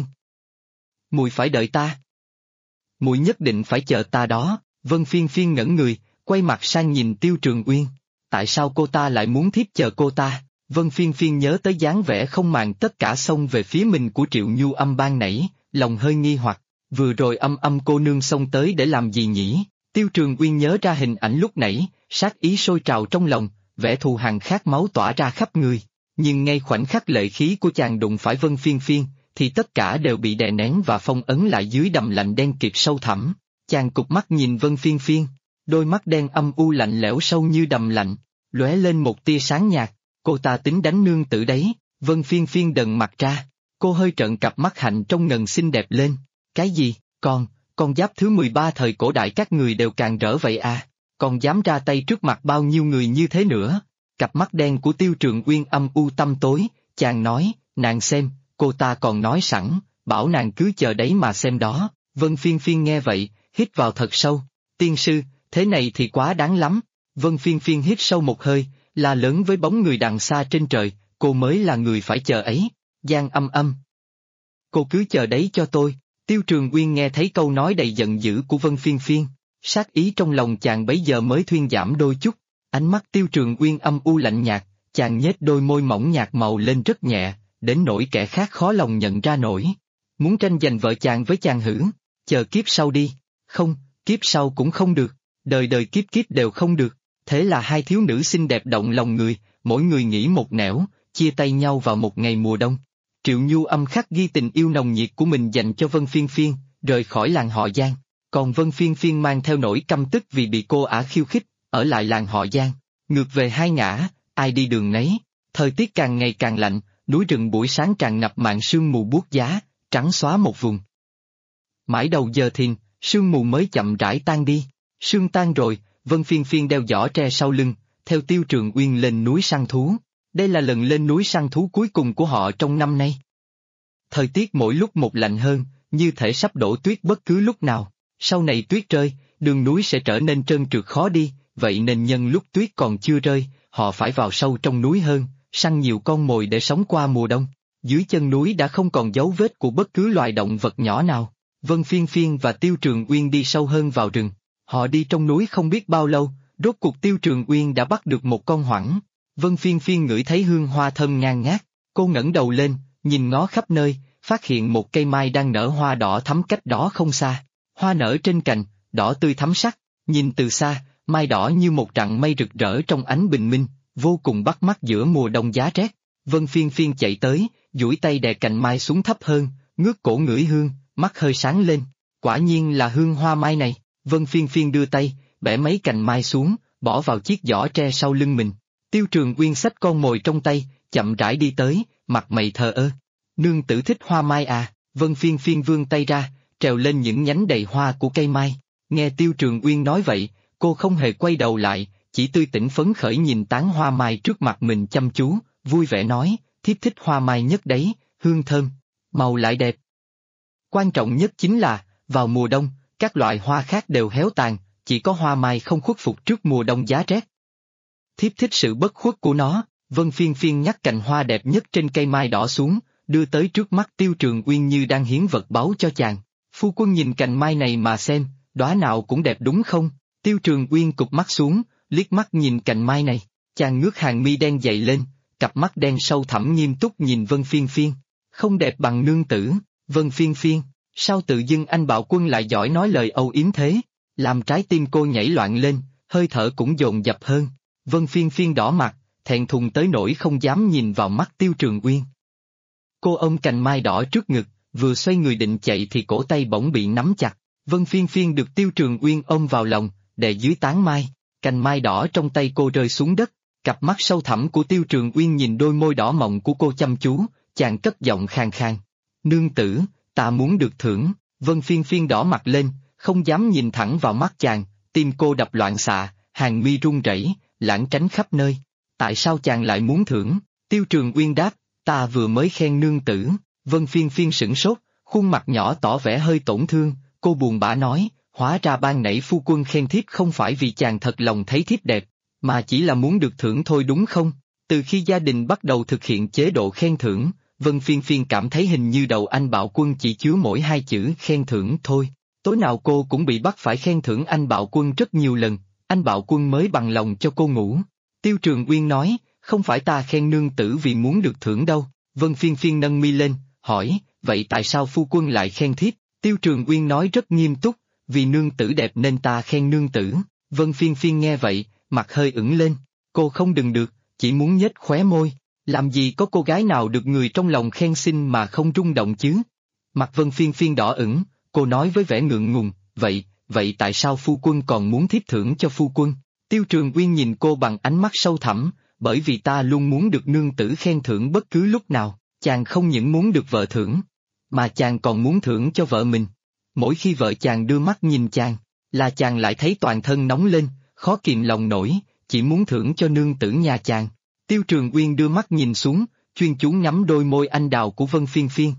Mùi phải đợi ta. Mùi nhất định phải chờ ta đó. Vân Phiên Phiên ngẩn người, quay mặt sang nhìn Tiêu Trường Uyên. Tại sao cô ta lại muốn thiếp chờ cô ta? Vân Phiên Phiên nhớ tới dáng vẻ không màng tất cả xông về phía mình của Triệu Nhu Âm ban nãy, lòng hơi nghi hoặc. vừa rồi cô nương xông tới để làm gì nhỉ? Tiêu Trường Uyên nhớ ra hình ảnh lúc nãy, sát ý sôi trào trong lòng, vẻ thù hằn khát máu tỏa ra khắp người. Nhưng ngay khoảnh khắc lệ khí của chàng đụng phải Vân Phiên Phiên, thì tất cả đều bị đè nén và phong ấn lại dưới đầm lạnh đen kịt sâu thẳm. Chàng cụp mắt nhìn Vân Phiên Phiên, đôi mắt đen âm u lạnh lẽo sâu như đầm lạnh, lóe lên một tia sáng nhạt. Cô ta tính đánh nương tử đấy. Vân Phiên Phiên đần mặt ra, cô hơi trợn cặp mắt hạnh trong ngần xinh đẹp lên. Cái gì, con giáp thứ 13 thời cổ đại các người đều càng rỡ vậy à? Còn dám ra tay trước mặt bao nhiêu người như thế nữa? Cặp mắt đen của Tiêu Trường Uyên âm u tăm tối, chàng nói, nàng xem, cô ta còn nói sẵn, bảo nàng cứ chờ đấy mà xem đó. Vân Phiên Phiên nghe vậy, hít vào thật sâu, tiên sư, thế này thì quá đáng lắm. Vân Phiên Phiên hít sâu một hơi, la lớn với bóng người đằng xa trên trời, cô mới là người phải chờ ấy. Giang Âm Âm, cô cứ chờ đấy cho tôi. Tiêu Trường Uyên nghe thấy câu nói đầy giận dữ của Vân Phiên Phiên, sát ý trong lòng chàng bấy giờ mới thuyên giảm đôi chút. Ánh mắt Tiêu Trường Uyên âm u lạnh nhạt, chàng nhếch đôi môi mỏng nhạt màu lên rất nhẹ, đến nỗi kẻ khác khó lòng nhận ra nổi. Muốn tranh giành vợ chàng với chàng hử? Chờ kiếp sau đi. Không, kiếp sau cũng không được, đời đời kiếp kiếp đều không được. Thế là hai thiếu nữ xinh đẹp động lòng người, mỗi người nghĩ một nẻo, chia tay nhau vào một ngày mùa đông. Triệu Nhu âm khắc ghi tình yêu nồng nhiệt của mình dành cho Vân Phiên Phiên, rời khỏi làng họ Giang. Còn Vân Phiên Phiên mang theo nỗi căm tức vì bị cô ả khiêu khích, ở lại làng họ Giang. Ngược về hai ngã, ai đi đường nấy. Thời tiết càng ngày càng lạnh, núi rừng buổi sáng tràn ngập màn sương mù buốt giá, trắng xóa một vùng. Mãi đầu giờ thìn, sương mù mới chậm rãi tan đi. Sương tan rồi, Vân Phiên Phiên đeo giỏ tre sau lưng, theo Tiêu Trường Uyên lên núi săn thú. Đây là lần lên núi săn thú cuối cùng của họ trong năm nay. Thời tiết mỗi lúc một lạnh hơn, như thể sắp đổ tuyết bất cứ lúc nào. Sau này tuyết rơi, đường núi sẽ trở nên trơn trượt khó đi, vậy nên nhân lúc tuyết còn chưa rơi, họ phải vào sâu trong núi hơn, săn nhiều con mồi để sống qua mùa đông. Dưới chân núi đã không còn dấu vết của bất cứ loài động vật nhỏ nào. Vân Phiên Phiên và Tiêu Trường Uyên đi sâu hơn vào rừng. Họ đi trong núi không biết bao lâu, rốt cuộc Tiêu Trường Uyên đã bắt được một con hoảng. Vân Phiên Phiên ngửi thấy hương hoa thơm ngang ngát, cô ngẩng đầu lên, nhìn ngó khắp nơi, phát hiện một cây mai đang nở hoa đỏ thắm cách đó không xa. Hoa nở trên cành, đỏ tươi thắm sắc, nhìn từ xa, mai đỏ như một rặng mây rực rỡ trong ánh bình minh, vô cùng bắt mắt giữa mùa đông giá rét. Vân Phiên Phiên chạy tới, duỗi tay đè cành mai xuống thấp hơn, ngước cổ ngửi hương, mắt hơi sáng lên. Quả nhiên là hương hoa mai này. Vân Phiên Phiên đưa tay, bẻ mấy cành mai xuống, bỏ vào chiếc giỏ tre sau lưng mình. Tiêu Trường Uyên xách con mồi trong tay, chậm rãi đi tới, mặt mày thờ ơ. Nương tử thích hoa mai à? Vân Phiên Phiên vươn tay ra, trèo lên những nhánh đầy hoa của cây mai. Nghe Tiêu Trường Uyên nói vậy, cô không hề quay đầu lại, chỉ tươi tỉnh phấn khởi nhìn tán hoa mai trước mặt mình chăm chú, vui vẻ nói, thiếp thích hoa mai nhất đấy, hương thơm, màu lại đẹp. Quan trọng nhất chính là, vào mùa đông, các loại hoa khác đều héo tàn, chỉ có hoa mai không khuất phục trước mùa đông giá rét. Thiếp thích sự bất khuất của nó. Vân Phiên Phiên nhắc cành hoa đẹp nhất trên cây mai đỏ xuống, đưa tới trước mắt Tiêu Trường Uyên như đang hiến vật báu cho chàng. Phu quân nhìn cành mai này mà xem, đóa nào cũng đẹp đúng không? Tiêu Trường Uyên cụp mắt xuống, liếc mắt nhìn cành mai này, chàng ngước hàng mi đen dậy lên, cặp mắt đen sâu thẳm nghiêm túc nhìn Vân Phiên Phiên. Không đẹp bằng nương tử. Vân Phiên Phiên, sao tự dưng anh Bạo Quân lại giỏi nói lời âu yếm thế? Làm trái tim cô nhảy loạn lên, hơi thở cũng dồn dập hơn. Vân Phiên Phiên đỏ mặt, thẹn thùng tới nỗi không dám nhìn vào mắt Tiêu Trường Uyên. Cô ôm cành mai đỏ trước ngực, vừa xoay người định chạy thì cổ tay bỗng bị nắm chặt. Vân Phiên Phiên được Tiêu Trường Uyên ôm vào lòng, đè dưới tán mai, cành mai đỏ trong tay cô rơi xuống đất. Cặp mắt sâu thẳm của Tiêu Trường Uyên nhìn đôi môi đỏ mọng của cô chăm chú, chàng cất giọng khàn khàn. Nương tử, ta muốn được thưởng. Vân Phiên Phiên đỏ mặt lên, không dám nhìn thẳng vào mắt chàng, tim cô đập loạn xạ, hàng mi run rẩy, lảng tránh khắp nơi. Tại sao chàng lại muốn thưởng? Tiêu Trường Uyên đáp, ta vừa mới khen nương tử. Vân Phiên Phiên sửng sốt, khuôn mặt nhỏ tỏ vẻ hơi tổn thương, cô buồn bã nói, hóa ra ban nãy phu quân khen thiếp không phải vì chàng thật lòng thấy thiếp đẹp, mà chỉ là muốn được thưởng thôi đúng không? Từ khi gia đình bắt đầu thực hiện chế độ khen thưởng, Vân Phiên Phiên cảm thấy hình như đầu anh Bạo Quân chỉ chứa mỗi hai chữ khen thưởng thôi. Tối nào cô cũng bị bắt phải khen thưởng anh Bạo Quân rất nhiều lần, anh Bạo Quân mới bằng lòng cho cô ngủ. Tiêu Trường Uyên nói, không phải ta khen nương tử vì muốn được thưởng đâu. Vân Phiên Phiên nâng mi lên, hỏi, vậy tại sao phu quân lại khen thiếp? Tiêu Trường Uyên nói rất nghiêm túc, vì nương tử đẹp nên ta khen nương tử. Vân Phiên Phiên nghe vậy, mặt hơi ửng lên, cô không đừng được, chỉ muốn nhếch khóe môi, làm gì có cô gái nào được người trong lòng khen xinh mà không rung động chứ. Mặt Vân Phiên Phiên đỏ ửng, cô nói với vẻ ngượng ngùng, vậy tại sao phu quân còn muốn thiếp thưởng cho phu quân? Tiêu Trường Uyên nhìn cô bằng ánh mắt sâu thẳm, bởi vì ta luôn muốn được nương tử khen thưởng bất cứ lúc nào, chàng không những muốn được vợ thưởng, mà chàng còn muốn thưởng cho vợ mình. Mỗi khi vợ chàng đưa mắt nhìn chàng, là chàng lại thấy toàn thân nóng lên, khó kìm lòng nổi, chỉ muốn thưởng cho nương tử nhà chàng. Tiêu Trường Uyên đưa mắt nhìn xuống, chuyên chú ngắm đôi môi anh đào của Vân Phiên Phiên.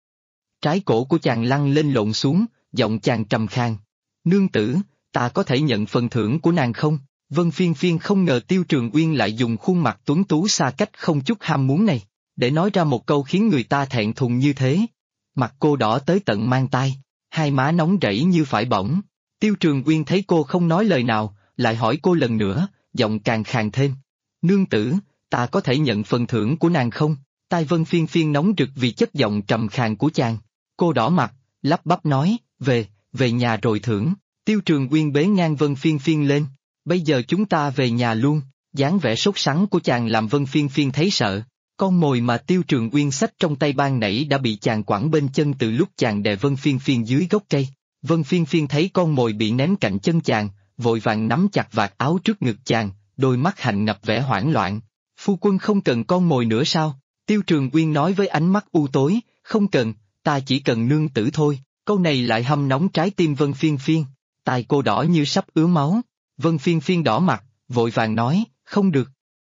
Trái cổ của chàng lăn lên lộn xuống, giọng chàng trầm khàn. Nương tử, ta có thể nhận phần thưởng của nàng không? Vân Phiên Phiên không ngờ Tiêu Trường Uyên lại dùng khuôn mặt tuấn tú xa cách không chút ham muốn này, để nói ra một câu khiến người ta thẹn thùng như thế. Mặt cô đỏ tới tận mang tai, hai má nóng rẫy như phải bỏng. Tiêu Trường Uyên thấy cô không nói lời nào, lại hỏi cô lần nữa, giọng càng khàn thêm. Nương tử, ta có thể nhận phần thưởng của nàng không? Tai Vân Phiên Phiên nóng rực vì chất giọng trầm khàn của chàng. Cô đỏ mặt, lắp bắp nói, về nhà rồi thưởng. Tiêu Trường Uyên bế ngang Vân Phiên Phiên lên. Bây giờ chúng ta về nhà luôn. Dáng vẻ sốt sắng của chàng làm Vân Phiên Phiên thấy sợ. Con mồi mà Tiêu Trường Uyên xách trong tay ban nãy đã bị chàng quẳng bên chân từ lúc chàng đè Vân Phiên Phiên dưới gốc cây. Vân Phiên Phiên thấy con mồi bị ném cạnh chân chàng, vội vàng nắm chặt vạt áo trước ngực chàng, đôi mắt hạnh ngập vẻ hoảng loạn. Phu quân không cần con mồi nữa sao? Tiêu Trường Uyên nói với ánh mắt u tối, không cần, ta chỉ cần nương tử thôi. Câu này lại hâm nóng trái tim Vân Phiên Phiên. Tai cô đỏ như sắp ứa máu. Vân Phiên Phiên đỏ mặt, vội vàng nói, không được.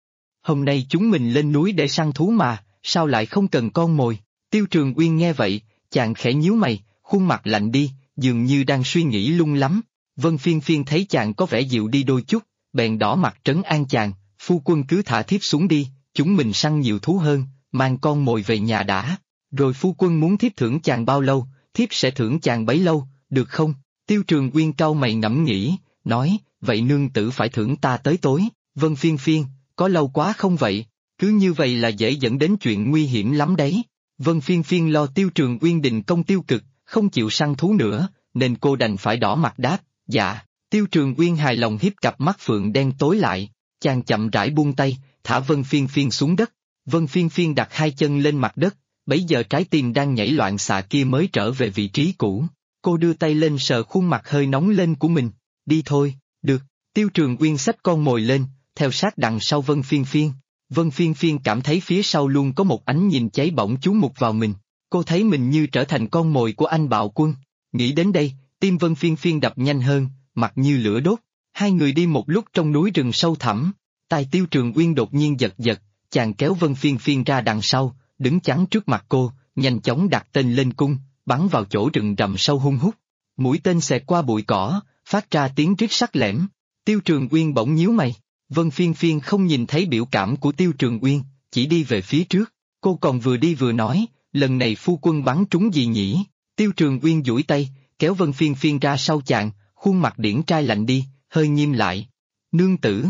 Hôm nay chúng mình lên núi để săn thú mà, sao lại không cần con mồi? Tiêu Trường Uyên nghe vậy, chàng khẽ nhíu mày, khuôn mặt lạnh đi, dường như đang suy nghĩ lung lắm. Vân Phiên Phiên thấy chàng có vẻ dịu đi đôi chút, bèn đỏ mặt trấn an chàng, phu quân cứ thả thiếp xuống đi, chúng mình săn nhiều thú hơn, mang con mồi về nhà đã. Rồi phu quân muốn thiếp thưởng chàng bao lâu, thiếp sẽ thưởng chàng bấy lâu, được không? Tiêu Trường Uyên cau mày ngẫm nghĩ, nói, vậy nương tử phải thưởng ta tới tối. Vân Phiên Phiên, có lâu quá không vậy? Cứ như vậy là dễ dẫn đến chuyện nguy hiểm lắm đấy. Vân Phiên Phiên lo Tiêu Trường Uyên đình công tiêu cực, không chịu săn thú nữa, nên cô đành phải đỏ mặt đáp, dạ. Tiêu Trường Uyên hài lòng hiếp cặp mắt phượng đen tối lại, chàng chậm rãi buông tay, thả Vân Phiên Phiên xuống đất. Vân Phiên Phiên đặt hai chân lên mặt đất, bấy giờ trái tim đang nhảy loạn xạ kia mới trở về vị trí cũ. Cô đưa tay lên sờ khuôn mặt hơi nóng lên của mình, đi thôi, được. Tiêu Trường Uyên xách con mồi lên, theo sát đằng sau Vân Phiên Phiên. Vân Phiên Phiên cảm thấy phía sau luôn có một ánh nhìn cháy bỏng chú mục vào mình, cô thấy mình như trở thành con mồi của anh bạo quân. Nghĩ đến đây, tim Vân Phiên Phiên đập nhanh hơn, mặt như lửa đốt. Hai người đi một lúc trong núi rừng sâu thẳm, tai Tiêu Trường Uyên đột nhiên giật giật, chàng kéo Vân Phiên Phiên ra đằng sau, đứng chắn trước mặt cô, nhanh chóng đặt tên lên cung, bắn vào chỗ rừng rậm sâu hun hút. Mũi tên xẹt qua bụi cỏ, phát ra tiếng rít sắc lẻm. Tiêu Trường Uyên bỗng nhíu mày. Vân Phiên Phiên không nhìn thấy biểu cảm của Tiêu Trường Uyên, chỉ đi về phía trước. Cô còn vừa đi vừa nói, lần này phu quân bắn trúng gì nhỉ? Tiêu Trường Uyên duỗi tay, kéo Vân Phiên Phiên ra sau chàng, khuôn mặt điển trai lạnh đi, hơi nghiêm lại. Nương tử.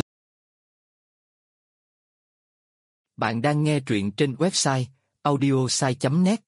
Bạn đang nghe truyện trên website audiosai.net.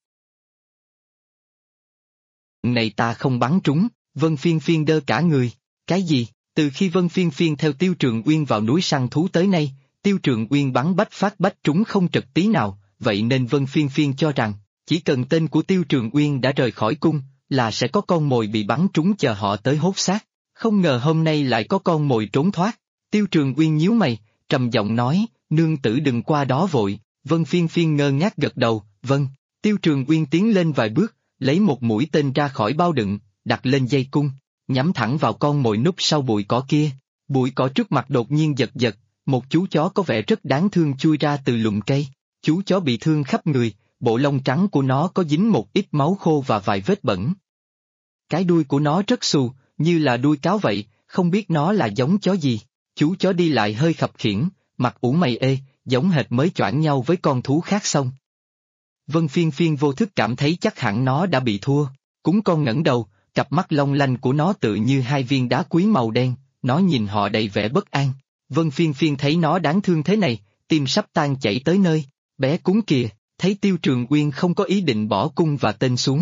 Này ta không bắn trúng, Vân Phiên Phiên đơ cả người, cái gì? Từ khi Vân Phiên Phiên theo Tiêu Trường Uyên vào núi săn thú tới nay, Tiêu Trường Uyên bắn bách phát bách trúng không trật tí nào, vậy nên Vân Phiên Phiên cho rằng, chỉ cần tên của Tiêu Trường Uyên đã rời khỏi cung, là sẽ có con mồi bị bắn trúng chờ họ tới hốt xác. Không ngờ hôm nay lại có con mồi trốn thoát. Tiêu Trường Uyên nhíu mày, trầm giọng nói, nương tử đừng qua đó vội. Vân Phiên Phiên ngơ ngác gật đầu, vâng. Tiêu Trường Uyên tiến lên vài bước, lấy một mũi tên ra khỏi bao đựng, đặt lên dây cung, nhắm thẳng vào con mồi núp sau bụi cỏ kia. Bụi cỏ trước mặt đột nhiên giật giật, một chú chó có vẻ rất đáng thương chui ra từ lùm cây. Chú chó bị thương khắp người, bộ lông trắng của nó có dính một ít máu khô và vài vết bẩn. Cái đuôi của nó rất xù, như là đuôi cáo vậy, không biết nó là giống chó gì. Chú chó đi lại hơi khập khiễng, mặt ủ mày ê, giống hệt mới choảng nhau với con thú khác xong. Vân Phiên Phiên vô thức cảm thấy chắc hẳn nó đã bị thua. Cún con ngẩng đầu, cặp mắt long lanh của nó tựa như hai viên đá quý màu đen, nó nhìn họ đầy vẻ bất an. Vân Phiên Phiên thấy nó đáng thương thế này, tim sắp tan chảy tới nơi. Bé cún kìa, thấy Tiêu Trường Uyên không có ý định bỏ cung và tên xuống,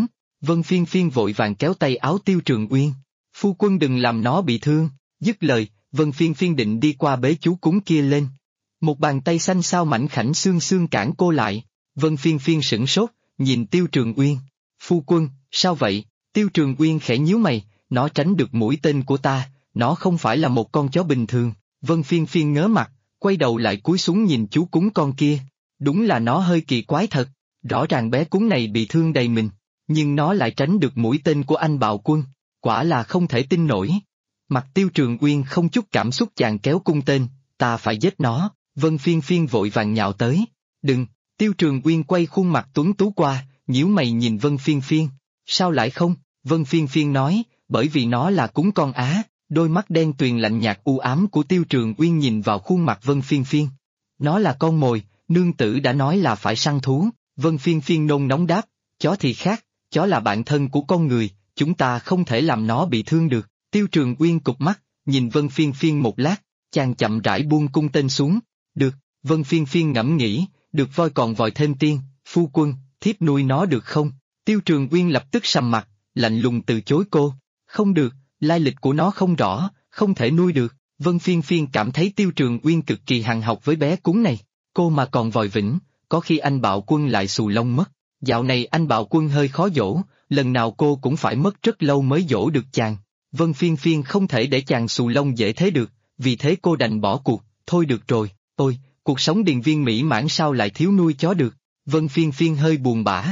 Vân Phiên Phiên vội vàng kéo tay áo Tiêu Trường Uyên. Phu quân đừng làm nó bị thương, dứt lời, Vân Phiên Phiên định đi qua bế chú cúng kia lên. Một bàn tay xanh xao mảnh khảnh xương xương cản cô lại, Vân Phiên Phiên sửng sốt, nhìn Tiêu Trường Uyên. Phu quân, sao vậy? Tiêu Trường Uyên khẽ nhíu mày, nó tránh được mũi tên của ta, nó không phải là một con chó bình thường. Vân Phiên Phiên ngớ mặt, quay đầu lại cúi xuống nhìn chú cúng con kia. Đúng là nó hơi kỳ quái thật, rõ ràng bé cún này bị thương đầy mình, nhưng nó lại tránh được mũi tên của anh bạo quân, quả là không thể tin nổi. Mặt Tiêu Trường Uyên không chút cảm xúc chàng kéo cung tên, ta phải giết nó. Vân Phiên Phiên vội vàng nhào tới. Đừng, Tiêu Trường Uyên quay khuôn mặt tuấn tú qua, nhíu mày nhìn Vân Phiên Phiên. Sao lại không? Vân Phiên Phiên nói, bởi vì nó là cún con á. Đôi mắt đen tuyền lạnh nhạt u ám của Tiêu Trường Uyên nhìn vào khuôn mặt Vân Phiên Phiên. Nó là con mồi, nương tử đã nói là phải săn thú. Vân Phiên Phiên nôn nóng đáp, chó thì khác, chó là bạn thân của con người, chúng ta không thể làm nó bị thương được. Tiêu Trường Uyên cụp mắt, nhìn Vân Phiên Phiên một lát, chàng chậm rãi buông cung tên xuống. Được, Vân Phiên Phiên ngẫm nghĩ, được voi còn vòi thêm tiên, phu quân, thiếp nuôi nó được không? Tiêu Trường Uyên lập tức sầm mặt, lạnh lùng từ chối cô. Không được, lai lịch của nó không rõ, không thể nuôi được. Vân Phiên Phiên cảm thấy Tiêu Trường Uyên cực kỳ hằn học với bé cún này. Cô mà còn vòi vĩnh, có khi anh bạo quân lại xù lông mất. Dạo này anh bạo quân hơi khó dỗ, lần nào cô cũng phải mất rất lâu mới dỗ được chàng. Vân Phiên Phiên không thể để chàng xù lông dễ thế được, vì thế cô đành bỏ cuộc. Thôi được rồi, ôi, cuộc sống điền viên mỹ mãn sao lại thiếu nuôi chó được. Vân Phiên Phiên hơi buồn bã.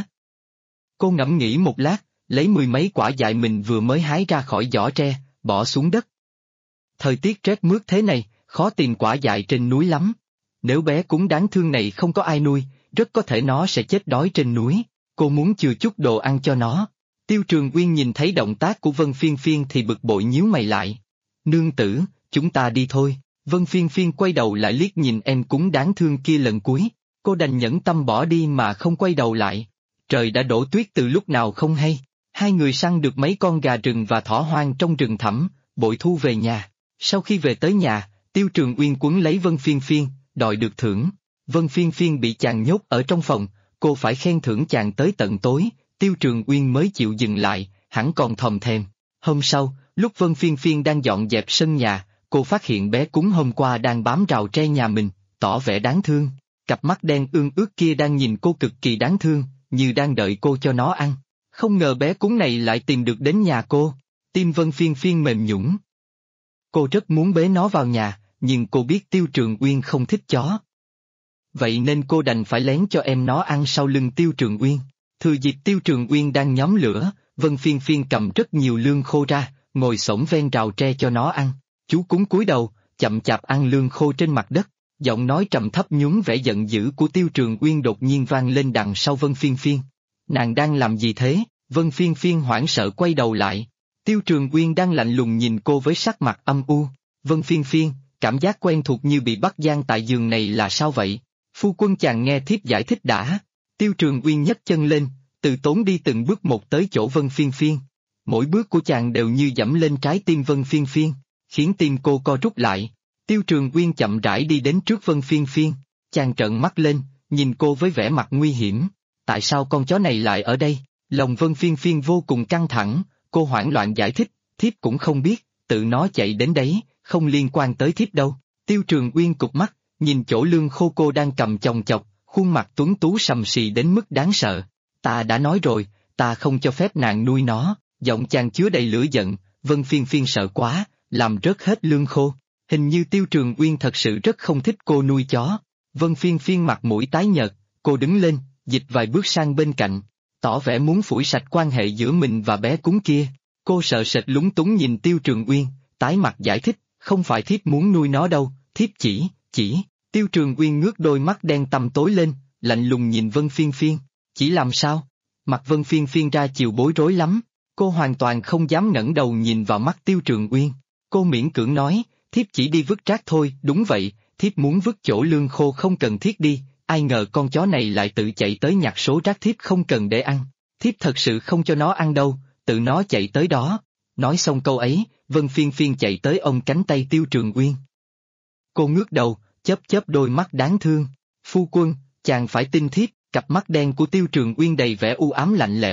Cô ngẫm nghĩ một lát, lấy mười mấy quả dại mình vừa mới hái ra khỏi giỏ tre, bỏ xuống đất. Thời tiết rét mướt thế này, khó tìm quả dại trên núi lắm. Nếu bé cún đáng thương này không có ai nuôi, rất có thể nó sẽ chết đói trên núi. Cô muốn chừa chút đồ ăn cho nó. Tiêu Trường Uyên nhìn thấy động tác của Vân Phiên Phiên thì bực bội nhíu mày lại. Nương tử, chúng ta đi thôi. Vân Phiên Phiên quay đầu lại liếc nhìn em cún đáng thương kia lần cuối. Cô đành nhẫn tâm bỏ đi mà không quay đầu lại. Trời đã đổ tuyết từ lúc nào không hay. Hai người săn được mấy con gà rừng và thỏ hoang trong rừng thẳm, bội thu về nhà. Sau khi về tới nhà, Tiêu Trường Uyên quấn lấy Vân Phiên Phiên, đòi được thưởng. Vân Phiên Phiên bị chàng nhốt ở trong phòng, cô phải khen thưởng chàng tới tận tối, Tiêu Trường Uyên mới chịu dừng lại, hẳn còn thòm thèm. Hôm sau, lúc Vân Phiên Phiên đang dọn dẹp sân nhà, cô phát hiện bé cún hôm qua đang bám rào tre nhà mình, tỏ vẻ đáng thương. Cặp mắt đen ương ướt kia đang nhìn cô cực kỳ đáng thương, như đang đợi cô cho nó ăn. Không ngờ bé cún này lại tìm được đến nhà cô. Tim Vân Phiên Phiên mềm nhũn. Cô rất muốn bế nó vào nhà, nhưng cô biết Tiêu Trường Uyên không thích chó. Vậy nên cô đành phải lén cho em nó ăn sau lưng Tiêu Trường Uyên. Thừa dịp Tiêu Trường Uyên đang nhóm lửa, Vân Phiên Phiên cầm rất nhiều lương khô ra, ngồi xổm ven rào tre cho nó ăn. Chú cún cúi đầu, chậm chạp ăn lương khô trên mặt đất. Giọng nói trầm thấp nhún vẻ giận dữ của Tiêu Trường Uyên đột nhiên vang lên đằng sau Vân Phiên Phiên. Nàng đang làm gì thế? Vân Phiên Phiên hoảng sợ quay đầu lại. Tiêu Trường Uyên đang lạnh lùng nhìn cô với sắc mặt âm u. Vân Phiên Phiên, cảm giác quen thuộc như bị bắt giam tại giường này là sao vậy? Phu quân chàng nghe thiếp giải thích đã. Tiêu Trường Uyên nhấc chân lên, từ tốn đi từng bước một tới chỗ Vân Phiên Phiên. Mỗi bước của chàng đều như dẫm lên trái tim Vân Phiên Phiên, khiến tim cô co rút lại. Tiêu Trường Uyên chậm rãi đi đến trước Vân Phiên Phiên, chàng trợn mắt lên, nhìn cô với vẻ mặt nguy hiểm. Tại sao con chó này lại ở đây? Lòng Vân Phiên Phiên vô cùng căng thẳng, cô hoảng loạn giải thích, thiếp cũng không biết, tự nó chạy đến đấy, không liên quan tới thiếp đâu. Tiêu Trường Uyên cụp mắt, nhìn chỗ lương khô cô đang cầm chồng chọc, khuôn mặt tuấn tú sầm sì đến mức đáng sợ. Ta đã nói rồi, ta không cho phép nàng nuôi nó. Giọng chàng chứa đầy lửa giận. Vân Phiên Phiên sợ quá, làm rớt hết lương khô. Hình như Tiêu Trường Uyên thật sự rất không thích cô nuôi chó. Vân Phiên Phiên mặt mũi tái nhợt, cô đứng lên, dịch vài bước sang bên cạnh, tỏ vẻ muốn phủi sạch quan hệ giữa mình và bé cún kia. Cô sợ sệt lúng túng nhìn Tiêu Trường Uyên, tái mặt giải thích, không phải thiếp muốn nuôi nó đâu, thiếp chỉ. Tiêu Trường Uyên ngước đôi mắt đen tăm tối lên, lạnh lùng nhìn Vân Phiên Phiên. Chỉ làm sao? Mặt Vân Phiên Phiên ra chiều bối rối lắm, cô hoàn toàn không dám ngẩng đầu nhìn vào mắt Tiêu Trường Uyên. Cô miễn cưỡng nói, thiếp chỉ đi vứt rác thôi. Đúng vậy, thiếp muốn vứt chỗ lương khô không cần thiết đi, ai ngờ con chó này lại tự chạy tới nhặt số rác thiếp không cần để ăn. Thiếp thật sự không cho nó ăn đâu, tự nó chạy tới đó. Nói xong câu ấy, Vân Phiên Phiên chạy tới ôm cánh tay Tiêu Trường Uyên. Cô ngước đầu, chớp chớp đôi mắt đáng thương. Phu quân, chàng phải tin thiếp. Cặp mắt đen của Tiêu Trường Uyên đầy vẻ u ám lạnh lẽo, chàng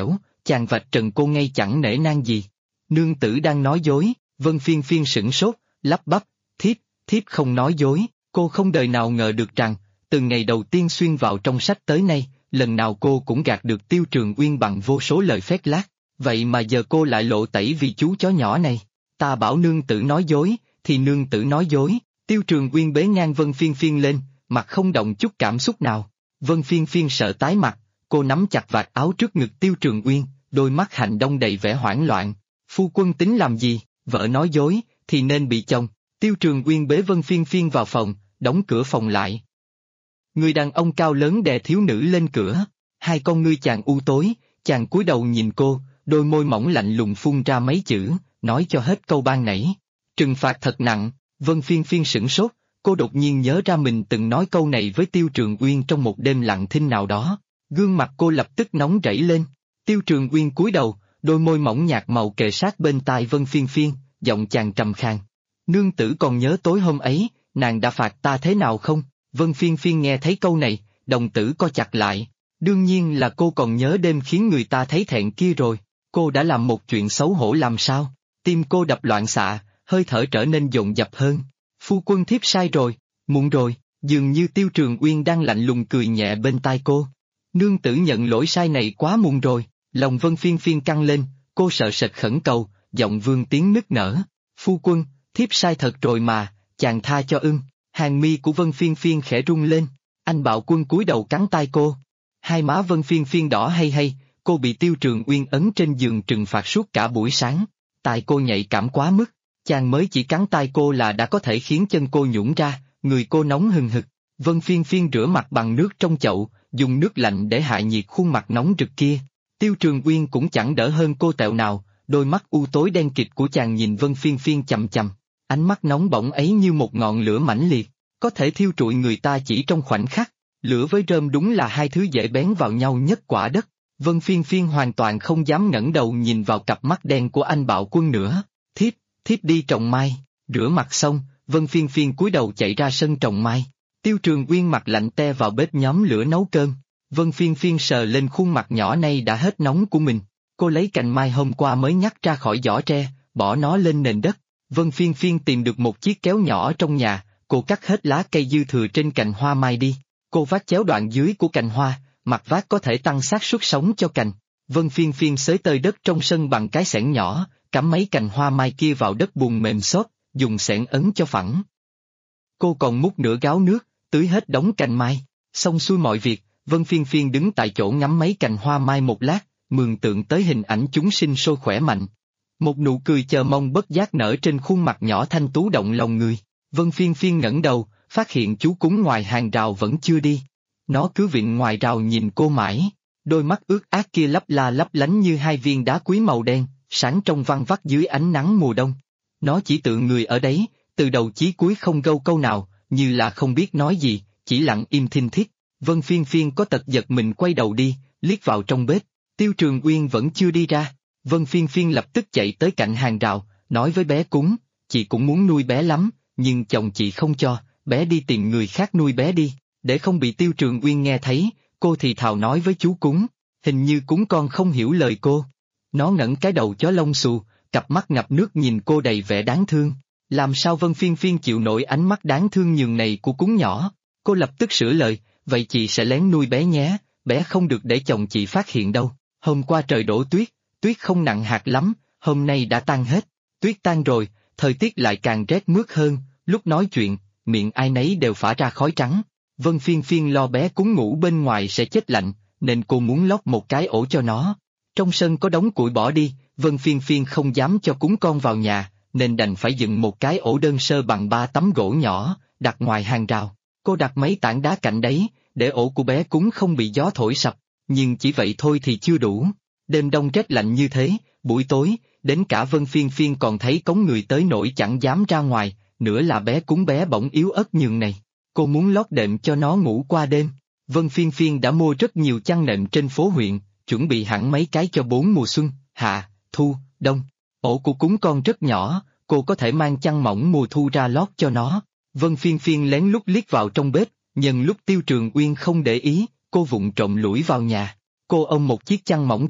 chàng vạch trần cô ngay chẳng nể nang gì. Nương tử đang nói dối, Vân Phiên Phiên sửng sốt, lắp bắp, thiếp không nói dối, cô không đời nào ngờ được rằng, từ ngày đầu tiên xuyên vào trong sách tới nay, lần nào cô cũng gạt được Tiêu Trường Uyên bằng vô số lời phét lác, vậy mà giờ cô lại lộ tẩy vì chú chó nhỏ này. Ta bảo nương tử nói dối, thì nương tử nói dối. Tiêu Trường Uyên bế ngang Vân Phiên Phiên lên, mặt không động chút cảm xúc nào. Vân Phiên Phiên sợ tái mặt, cô nắm chặt vạt áo trước ngực Tiêu Trường Uyên, đôi mắt hạnh đông đầy vẻ hoảng loạn. Phu quân tính làm gì, vợ nói dối, thì nên bị chồng. Tiêu Trường Uyên bế Vân Phiên Phiên vào phòng, đóng cửa phòng lại. Người đàn ông cao lớn đè thiếu nữ lên cửa, hai con ngươi chàng u tối, chàng cúi đầu nhìn cô, đôi môi mỏng lạnh lùng phun ra mấy chữ, nói cho hết câu ban nãy. Trừng phạt thật nặng. Vân Phiên Phiên sửng sốt, cô đột nhiên nhớ ra mình từng nói câu này với Tiêu Trường Uyên trong một đêm lặng thinh nào đó. Gương mặt cô lập tức nóng rẫy lên. Tiêu Trường Uyên cúi đầu, đôi môi mỏng nhạt màu kề sát bên tai Vân Phiên Phiên, giọng chàng trầm khàn. Nương tử còn nhớ tối hôm ấy, nàng đã phạt ta thế nào không? Vân Phiên Phiên nghe thấy câu này, đồng tử co chặt lại. Đương nhiên là cô còn nhớ đêm khiến người ta thấy thẹn kia rồi. Cô đã làm một chuyện xấu hổ làm sao? Tim cô đập loạn xạ, hơi thở trở nên dồn dập hơn. Phu quân thiếp sai rồi, muộn rồi. Dường như Tiêu Trường Uyên đang lạnh lùng cười nhẹ bên tai cô. Nương tử nhận lỗi sai này quá muộn rồi. Lòng Vân Phiên Phiên căng lên, cô sợ sệt khẩn cầu, giọng vương tiếng nức nở. Phu quân, thiếp sai thật rồi mà, chàng tha cho ưng. Hàng mi của Vân Phiên Phiên khẽ rung lên. Anh Bạo Quân cúi đầu cắn tai cô. Hai má Vân Phiên Phiên đỏ hay, cô bị Tiêu Trường Uyên ấn trên giường trừng phạt suốt cả buổi sáng. Tai cô nhạy cảm quá mức, chàng mới chỉ cắn tai cô là đã có thể khiến chân cô nhũn ra, người cô nóng hừng hực. Vân Phiên Phiên rửa mặt bằng nước trong chậu, dùng nước lạnh để hạ nhiệt khuôn mặt nóng rực kia. Tiêu Trường Uyên cũng chẳng đỡ hơn cô tẹo nào, đôi mắt u tối đen kịt của chàng nhìn Vân Phiên Phiên chằm chằm. Ánh mắt nóng bỏng ấy như một ngọn lửa mãnh liệt, có thể thiêu trụi người ta chỉ trong khoảnh khắc. Lửa với rơm đúng là hai thứ dễ bén vào nhau nhất quả đất. Vân Phiên Phiên hoàn toàn không dám ngẩng đầu nhìn vào cặp mắt đen của anh Bạo Quân nữa. Thiếp đi trồng mai. Rửa mặt xong, Vân Phiên Phiên cúi đầu chạy ra sân trồng mai. Tiêu Trường Uyên mặt lạnh te vào bếp nhóm lửa nấu cơm. Vân Phiên Phiên sờ lên khuôn mặt nhỏ nay đã hết nóng của mình. Cô lấy cành mai hôm qua mới nhặt ra khỏi giỏ tre, bỏ nó lên nền đất. Vân Phiên Phiên tìm được một chiếc kéo nhỏ trong nhà, cô cắt hết lá cây dư thừa trên cành hoa mai đi. Cô vác chéo đoạn dưới của cành hoa, mặt vác có thể tăng xác suất sống cho cành. Vân Phiên Phiên xới tơi đất trong sân bằng cái xẻng nhỏ, cắm mấy cành hoa mai kia vào đất bùn mềm xốp, dùng xẻng ấn cho phẳng. Cô còn múc nửa gáo nước, tưới hết đống cành mai. Xong xuôi mọi việc, Vân Phiên Phiên đứng tại chỗ ngắm mấy cành hoa mai một lát, mường tượng tới hình ảnh chúng sinh sôi khỏe mạnh. Một nụ cười chờ mong bất giác nở trên khuôn mặt nhỏ thanh tú động lòng người. Vân Phiên Phiên ngẩng đầu, phát hiện chú cúng ngoài hàng rào vẫn chưa đi. Nó cứ vịn ngoài rào nhìn cô mãi, đôi mắt ướt át kia lấp la lấp lánh như hai viên đá quý màu đen, sáng trong văng vắt dưới ánh nắng mùa đông. Nó chỉ tự người ở đấy, từ đầu chí cuối không gâu câu nào, như là không biết nói gì, chỉ lặng im thinh thiết. Vân Phiên Phiên có tật giật mình quay đầu đi, liếc vào trong bếp, Tiêu Trường Uyên vẫn chưa đi ra. Vân Phiên Phiên lập tức chạy tới cạnh hàng rào, nói với bé cúng, chị cũng muốn nuôi bé lắm, nhưng chồng chị không cho, bé đi tìm người khác nuôi bé đi. Để không bị Tiêu Trường Uyên nghe thấy, cô thì thào nói với chú cúng, hình như cúng con không hiểu lời cô. Nó ngẩng cái đầu chó lông xù, cặp mắt ngập nước nhìn cô đầy vẻ đáng thương. Làm sao Vân Phiên Phiên chịu nổi ánh mắt đáng thương nhường này của cúng nhỏ? Cô lập tức sửa lời, vậy chị sẽ lén nuôi bé nhé, bé không được để chồng chị phát hiện đâu. Hôm qua trời đổ tuyết, tuyết không nặng hạt lắm, hôm nay đã tan hết. Tuyết tan rồi, thời tiết lại càng rét mướt hơn, lúc nói chuyện, miệng ai nấy đều phả ra khói trắng. Vân Phiên Phiên lo bé cúng ngủ bên ngoài sẽ chết lạnh, nên cô muốn lót một cái ổ cho nó. Trong sân có đống củi bỏ đi, Vân Phiên Phiên không dám cho cúng con vào nhà, nên đành phải dựng một cái ổ đơn sơ bằng 3 tấm gỗ nhỏ, đặt ngoài hàng rào. Cô đặt mấy tảng đá cạnh đấy, để ổ của bé cúng không bị gió thổi sập, nhưng chỉ vậy thôi thì chưa đủ. Đêm đông rét lạnh như thế, buổi tối, đến cả Vân Phiên Phiên còn thấy cống người tới nỗi chẳng dám ra ngoài, nữa là bé cúng bé bỏng yếu ớt nhường này. Cô muốn lót đệm cho nó ngủ qua đêm. Vân Phiên Phiên đã mua rất nhiều chăn nệm trên phố huyện, chuẩn bị hẳn mấy cái cho 4 mùa xuân, hạ, thu, đông. Ổ của cúng con rất nhỏ, cô có thể mang chăn mỏng mùa thu ra lót cho nó. Vân Phiên Phiên lén lút liếc vào trong bếp, nhân lúc Tiêu Trường Uyên không để ý, cô vụng trộm lủi vào nhà. Cô ôm một chiếc chăn mỏng ra,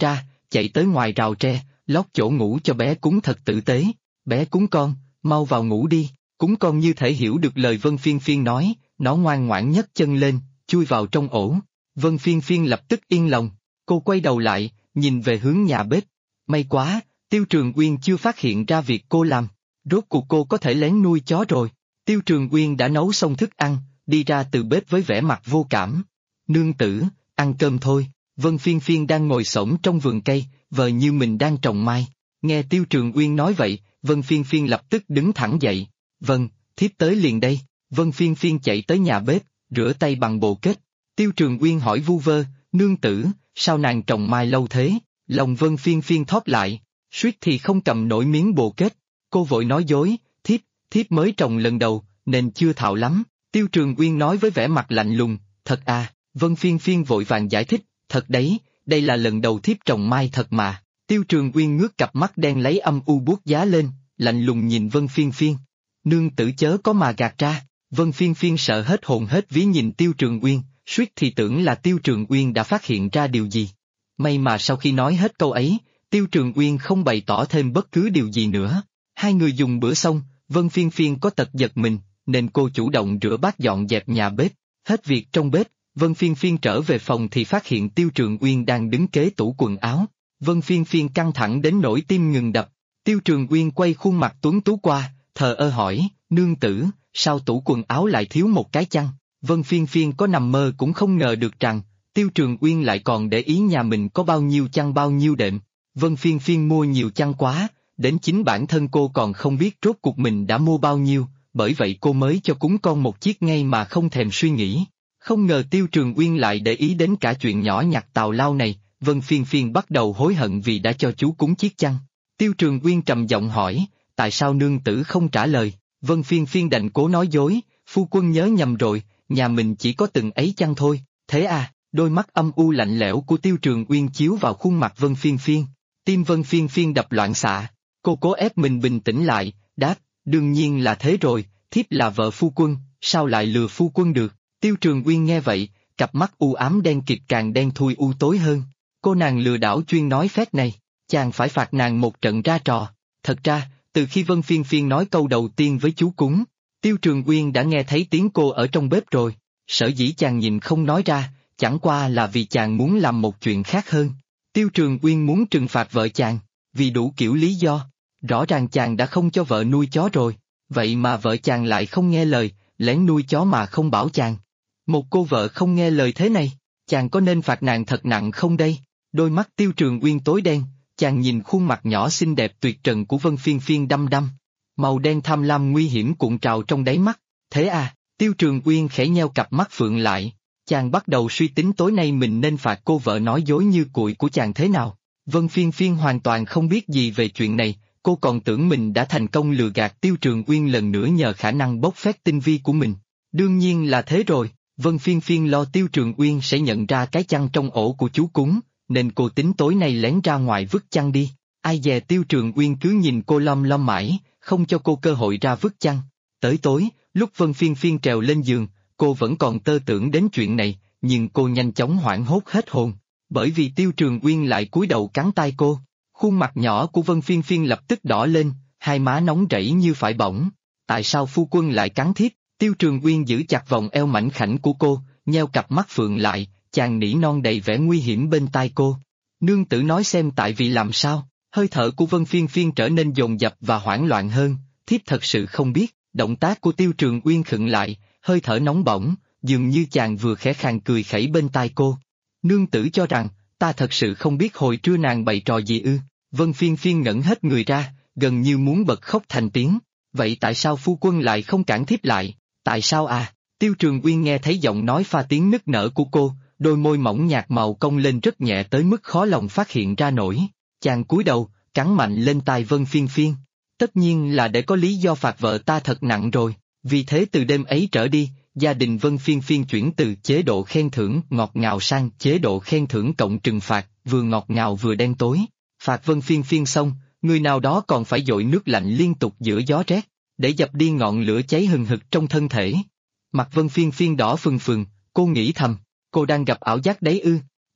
chạy tới ngoài rào tre, lót chỗ ngủ cho bé cún thật tử tế. Bé cún con, mau vào ngủ đi. Cún con như thể hiểu được lời Vân Phiên Phiên nói, nó ngoan ngoãn nhấc chân lên, chui vào trong ổ. Vân Phiên Phiên lập tức yên lòng, cô quay đầu lại, nhìn về hướng nhà bếp. May quá, Tiêu Trường Uyên chưa phát hiện ra việc cô làm. Rốt cuộc cô có thể lén nuôi chó rồi. Tiêu Trường Uyên đã nấu xong thức ăn, đi ra từ bếp với vẻ mặt vô cảm. Nương tử, ăn cơm thôi. Vân Phiên Phiên đang ngồi xổm trong vườn cây, vờ như mình đang trồng mai. Nghe Tiêu Trường Uyên nói vậy, Vân Phiên Phiên lập tức đứng thẳng dậy. Vâng, thiếp tới liền đây. Vân Phiên Phiên chạy tới nhà bếp, rửa tay bằng bồ kết. Tiêu Trường Uyên hỏi vu vơ, nương tử, sao nàng trồng mai lâu thế? Lòng Vân Phiên Phiên thóp lại, suýt thì không cầm nổi miếng bồ kết. Cô vội nói dối, thiếp mới trồng lần đầu, nên chưa thạo lắm. Tiêu Trường Uyên nói với vẻ mặt lạnh lùng, thật à? Vân Phiên Phiên vội vàng giải thích, thật đấy, đây là lần đầu thiếp trồng mai thật mà. Tiêu Trường Uyên ngước cặp mắt đen lấy âm u buốt giá lên, lạnh lùng nhìn Vân Phiên Phiên. Nương tử chớ có mà gạt ra. Vân Phiên Phiên sợ hết hồn hết vía nhìn Tiêu Trường Uyên, suýt thì tưởng là Tiêu Trường Uyên đã phát hiện ra điều gì. May mà sau khi nói hết câu ấy, Tiêu Trường Uyên không bày tỏ thêm bất cứ điều gì nữa. Hai người dùng bữa xong, Vân Phiên Phiên có tật giật mình, nên cô chủ động rửa bát dọn dẹp nhà bếp. Hết việc trong bếp, Vân Phiên Phiên trở về phòng thì phát hiện Tiêu Trường Uyên đang đứng kế tủ quần áo. Vân Phiên Phiên căng thẳng đến nỗi tim ngừng đập. Tiêu Trường Uyên quay khuôn mặt tuấn tú qua, thờ ơ hỏi, nương tử, sao tủ quần áo lại thiếu một cái chăn? Vân Phiên Phiên có nằm mơ cũng không ngờ được rằng, Tiêu Trường Uyên lại còn để ý nhà mình có bao nhiêu chăn bao nhiêu đệm. Vân Phiên Phiên mua nhiều chăn quá, đến chính bản thân cô còn không biết rốt cuộc mình đã mua bao nhiêu, bởi vậy cô mới cho cún con một chiếc ngay mà không thèm suy nghĩ. Không ngờ Tiêu Trường Uyên lại để ý đến cả chuyện nhỏ nhặt tào lao này, Vân Phiên Phiên bắt đầu hối hận vì đã cho chú cún chiếc chăn. Tiêu Trường Uyên trầm giọng hỏi, tại sao nương tử không trả lời? Vân Phiên Phiên đành cố nói dối, phu quân nhớ nhầm rồi, nhà mình chỉ có từng ấy chăn thôi. Thế à? Đôi mắt âm u lạnh lẽo của Tiêu Trường Uyên chiếu vào khuôn mặt Vân Phiên Phiên. Tim Vân Phiên Phiên đập loạn xạ. Cô cố ép mình bình tĩnh lại, đáp, đương nhiên là thế rồi, thiếp là vợ phu quân, sao lại lừa phu quân được? Tiêu Trường Uyên nghe vậy, cặp mắt u ám đen kịt càng đen thui u tối hơn. Cô nàng lừa đảo chuyên nói phét này, chàng phải phạt nàng một trận ra trò. Thật ra, từ khi Vân Phiên Phiên nói câu đầu tiên với chú cún, Tiêu Trường Uyên đã nghe thấy tiếng cô ở trong bếp rồi. Sở dĩ chàng nhìn không nói ra, chẳng qua là vì chàng muốn làm một chuyện khác hơn. Tiêu Trường Uyên muốn trừng phạt vợ chàng, vì đủ kiểu lý do. Rõ ràng chàng đã không cho vợ nuôi chó rồi, vậy mà vợ chàng lại không nghe lời, lén nuôi chó mà không bảo chàng. Một cô vợ không nghe lời thế này, chàng có nên phạt nàng thật nặng không đây? Đôi mắt Tiêu Trường Uyên tối đen, chàng nhìn khuôn mặt nhỏ xinh đẹp tuyệt trần của Vân Phiên Phiên đăm đăm. Màu đen tham lam nguy hiểm cuộn trào trong đáy mắt. Thế à? Tiêu Trường Uyên khẽ nheo cặp mắt phượng lại, chàng bắt đầu suy tính tối nay mình nên phạt cô vợ nói dối như cuội của chàng thế nào. Vân Phiên Phiên hoàn toàn không biết gì về chuyện này, cô còn tưởng mình đã thành công lừa gạt Tiêu Trường Uyên lần nữa nhờ khả năng bốc phét tinh vi của mình. Đương nhiên là thế rồi, Vân Phiên Phiên lo Tiêu Trường Uyên sẽ nhận ra cái chăn trong ổ của chú cún, nên cô tính tối nay lén ra ngoài vứt chăn đi. Ai dè Tiêu Trường Uyên cứ nhìn cô lom lom mãi, không cho cô cơ hội ra vứt chăn. Tới tối, lúc Vân Phiên Phiên trèo lên giường, cô vẫn còn tơ tưởng đến chuyện này, nhưng cô nhanh chóng hoảng hốt hết hồn, bởi vì Tiêu Trường Uyên lại cúi đầu cắn tai cô. Khuôn mặt nhỏ của Vân Phiên Phiên lập tức đỏ lên, hai má nóng rẫy như phải bỏng. Tại sao phu quân lại cắn thiếp? Tiêu Trường Uyên giữ chặt vòng eo mảnh khảnh của cô, nheo cặp mắt phượng lại, chàng nỉ non đầy vẻ nguy hiểm bên tai cô. Nương tử nói xem tại vì làm sao? Hơi thở của Vân Phiên Phiên trở nên dồn dập và hoảng loạn hơn, thiếp thật sự không biết. Động tác của Tiêu Trường Uyên khựng lại, hơi thở nóng bỏng, dường như chàng vừa khẽ khàng cười khẩy bên tai cô. Nương tử cho rằng, ta thật sự không biết hồi trưa nàng bày trò gì ư? Vân Phiên Phiên ngẩn hết người ra, gần như muốn bật khóc thành tiếng. Vậy tại sao phu quân lại không cản thiếp lại? Tại sao à? Tiêu Trường Uyên nghe thấy giọng nói pha tiếng nức nở của cô, đôi môi mỏng nhạt màu cong lên rất nhẹ tới mức khó lòng phát hiện ra nổi. Chàng cúi đầu, cắn mạnh lên tai Vân Phiên Phiên. Tất nhiên là để có lý do phạt vợ ta thật nặng rồi, vì thế từ đêm ấy trở đi, gia đình Vân Phiên Phiên chuyển từ chế độ khen thưởng ngọt ngào sang chế độ khen thưởng cộng trừng phạt, vừa ngọt ngào vừa đen tối. Phạt Vân Phiên Phiên xong, người nào đó còn phải dội nước lạnh liên tục giữa gió rét, để dập đi ngọn lửa cháy hừng hực trong thân thể. Mặt Vân Phiên Phiên đỏ phừng phừng, cô nghĩ thầm, cô đang gặp ảo giác đấy ư?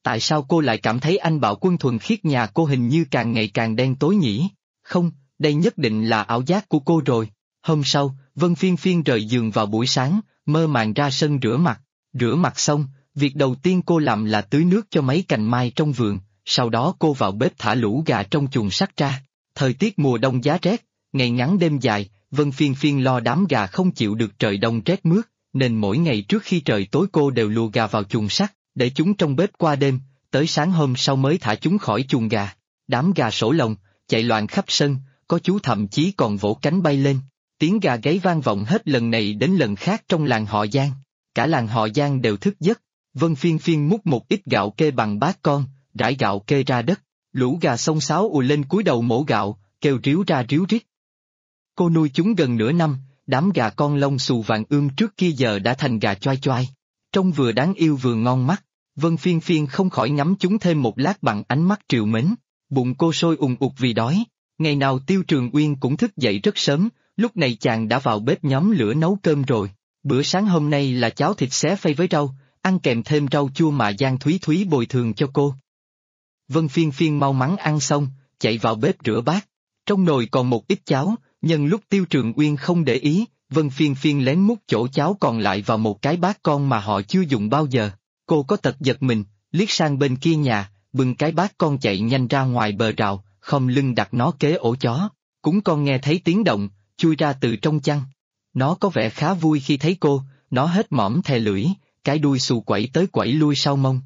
Tại sao cô lại cảm thấy anh Bạo Quân thuần khiết nhà cô hình như càng ngày càng đen tối nhỉ? Không, đây nhất định là ảo giác của cô rồi. Hôm sau, Vân Phiên Phiên rời giường vào buổi sáng, mơ màng ra sân rửa mặt. Rửa mặt xong, việc đầu tiên cô làm là tưới nước cho mấy cành mai trong vườn, sau đó cô vào bếp thả lũ gà trong chuồng sắt ra. Thời tiết mùa đông giá rét, ngày ngắn đêm dài, Vân Phiên Phiên lo đám gà không chịu được trời đông rét mướt, nên mỗi ngày trước khi trời tối cô đều lùa gà vào chuồng sắt, để chúng trong bếp qua đêm, tới sáng hôm sau mới thả chúng khỏi chuồng gà. Đám gà sổ lồng, chạy loạn khắp sân, có chú thậm chí còn vỗ cánh bay lên. Tiếng gà gáy vang vọng hết lần này đến lần khác trong làng họ Giang. Cả làng họ Giang đều thức giấc. Vân Phiên Phiên múc một ít gạo kê bằng bát con, rải gạo kê ra đất. Lũ gà xông xáo ùa lên cúi đầu mổ gạo, kêu ríu ra ríu rít. Cô nuôi chúng gần nửa năm, đám gà con lông xù vàng ươm trước kia giờ đã thành gà choai choai. Trông vừa đáng yêu vừa ngon mắt. Vân Phiên Phiên không khỏi ngắm chúng thêm một lát bằng ánh mắt trìu mến. Bụng cô sôi ùn ụt vì đói. Ngày nào Tiêu Trường Uyên cũng thức dậy rất sớm, lúc này chàng đã vào bếp nhóm lửa nấu cơm rồi. Bữa sáng hôm nay là cháo thịt xé phay với rau, ăn kèm thêm rau chua mà Giang Thúy Thúy bồi thường cho cô. Vân Phiên Phiên mau mắn ăn xong, chạy vào bếp rửa bát. Trong nồi còn một ít cháo, nhân lúc Tiêu Trường Uyên không để ý, Vân Phiên Phiên lén múc chỗ cháo còn lại vào một cái bát con mà họ chưa dùng bao giờ. Cô có tật giật mình, liếc sang bên kia nhà, bưng cái bát con chạy nhanh ra ngoài bờ rào, khom lưng đặt nó kế ổ chó. Cún con nghe thấy tiếng động, chui ra từ trong chăn. Nó có vẻ khá vui khi thấy cô, nó hết mõm thè lưỡi, cái đuôi xù quẩy tới quẩy lui sau mông.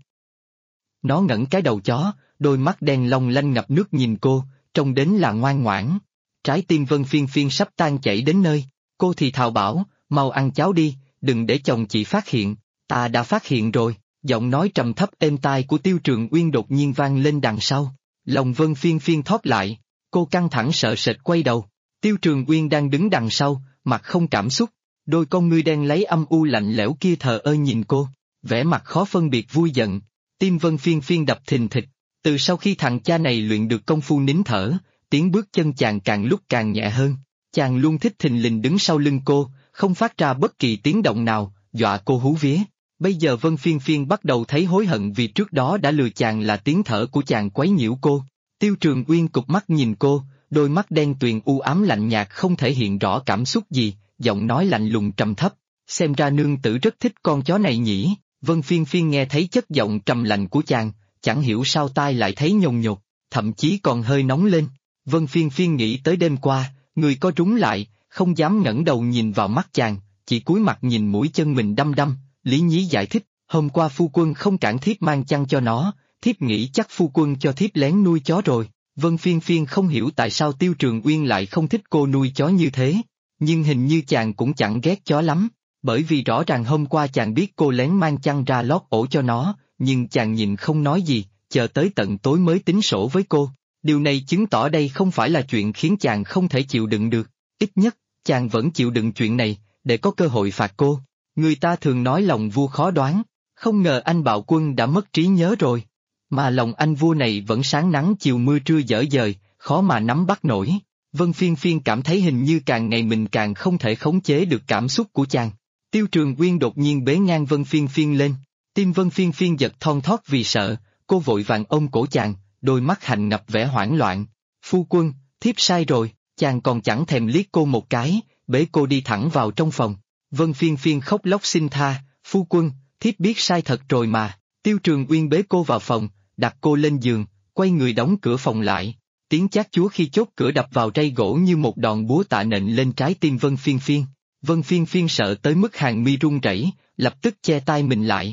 Nó ngẩng cái đầu chó, đôi mắt đen long lanh ngập nước nhìn cô, trông đến là ngoan ngoãn. Trái tim Vân Phiên Phiên sắp tan chảy đến nơi, cô thì thào bảo, mau ăn cháo đi, đừng để chồng chị phát hiện. Ta đã phát hiện rồi. Giọng nói trầm thấp êm tai của Tiêu Trường Uyên đột nhiên vang lên đằng sau. Lòng Vân Phiên Phiên thót lại, cô căng thẳng sợ sệt quay đầu. Tiêu Trường Uyên đang đứng đằng sau, mặt không cảm xúc, đôi con ngươi đen lấy âm u lạnh lẽo kia thờ ơ nhìn cô, vẻ mặt khó phân biệt vui giận. Tim Vân Phiên Phiên đập thình thịch, từ sau khi thằng cha này luyện được công phu nín thở, tiếng bước chân chàng càng lúc càng nhẹ hơn. Chàng luôn thích thình lình đứng sau lưng cô, không phát ra bất kỳ tiếng động nào, dọa cô hú vía. Bây giờ Vân Phiên Phiên bắt đầu thấy hối hận vì trước đó đã lừa chàng là tiếng thở của chàng quấy nhiễu cô. Tiêu Trường Uyên cụp mắt nhìn cô, đôi mắt đen tuyền u ám lạnh nhạt không thể hiện rõ cảm xúc gì, giọng nói lạnh lùng trầm thấp. Xem ra nương tử rất thích con chó này nhỉ. Vân Phiên Phiên nghe thấy chất giọng trầm lạnh của chàng, chẳng hiểu sao tai lại thấy nhồn nhột, thậm chí còn hơi nóng lên. Vân Phiên Phiên nghĩ tới đêm qua, người co rúm lại, không dám ngẩng đầu nhìn vào mắt chàng, chỉ cúi mặt nhìn mũi chân mình đăm đăm. Lý Nhí giải thích, hôm qua phu quân không cản thiếp mang chăn cho nó, thiếp nghĩ chắc phu quân cho thiếp lén nuôi chó rồi. Vân Phiên Phiên không hiểu tại sao Tiêu Trường Uyên lại không thích cô nuôi chó như thế, nhưng hình như chàng cũng chẳng ghét chó lắm, bởi vì rõ ràng hôm qua chàng biết cô lén mang chăn ra lót ổ cho nó, nhưng chàng nhìn không nói gì, chờ tới tận tối mới tính sổ với cô. Điều này chứng tỏ đây không phải là chuyện khiến chàng không thể chịu đựng được, ít nhất, chàng vẫn chịu đựng chuyện này, để có cơ hội phạt cô. Người ta thường nói lòng vua khó đoán, không ngờ anh Bạo Quân đã mất trí nhớ rồi. Mà lòng anh vua này vẫn sáng nắng chiều mưa trưa dở dời, khó mà nắm bắt nổi. Vân Phiên Phiên cảm thấy hình như càng ngày mình càng không thể khống chế được cảm xúc của chàng. Tiêu Trường Uyên đột nhiên bế ngang Vân Phiên Phiên lên, tim Vân Phiên Phiên giật thon thót vì sợ, cô vội vàng ôm cổ chàng, đôi mắt hành ngập vẻ hoảng loạn. Phu quân, thiếp sai rồi, chàng còn chẳng thèm liếc cô một cái, bế cô đi thẳng vào trong phòng. Vân Phiên Phiên khóc lóc xin tha, phu quân, thiếp biết sai thật rồi mà. Tiêu Trường Uyên bế cô vào phòng, đặt cô lên giường, quay người đóng cửa phòng lại. Tiếng chát chúa khi chốt cửa đập vào rây gỗ như một đòn búa tạ nện lên trái tim Vân Phiên Phiên. Vân Phiên Phiên sợ tới mức hàng mi run rẩy, lập tức che tai mình lại.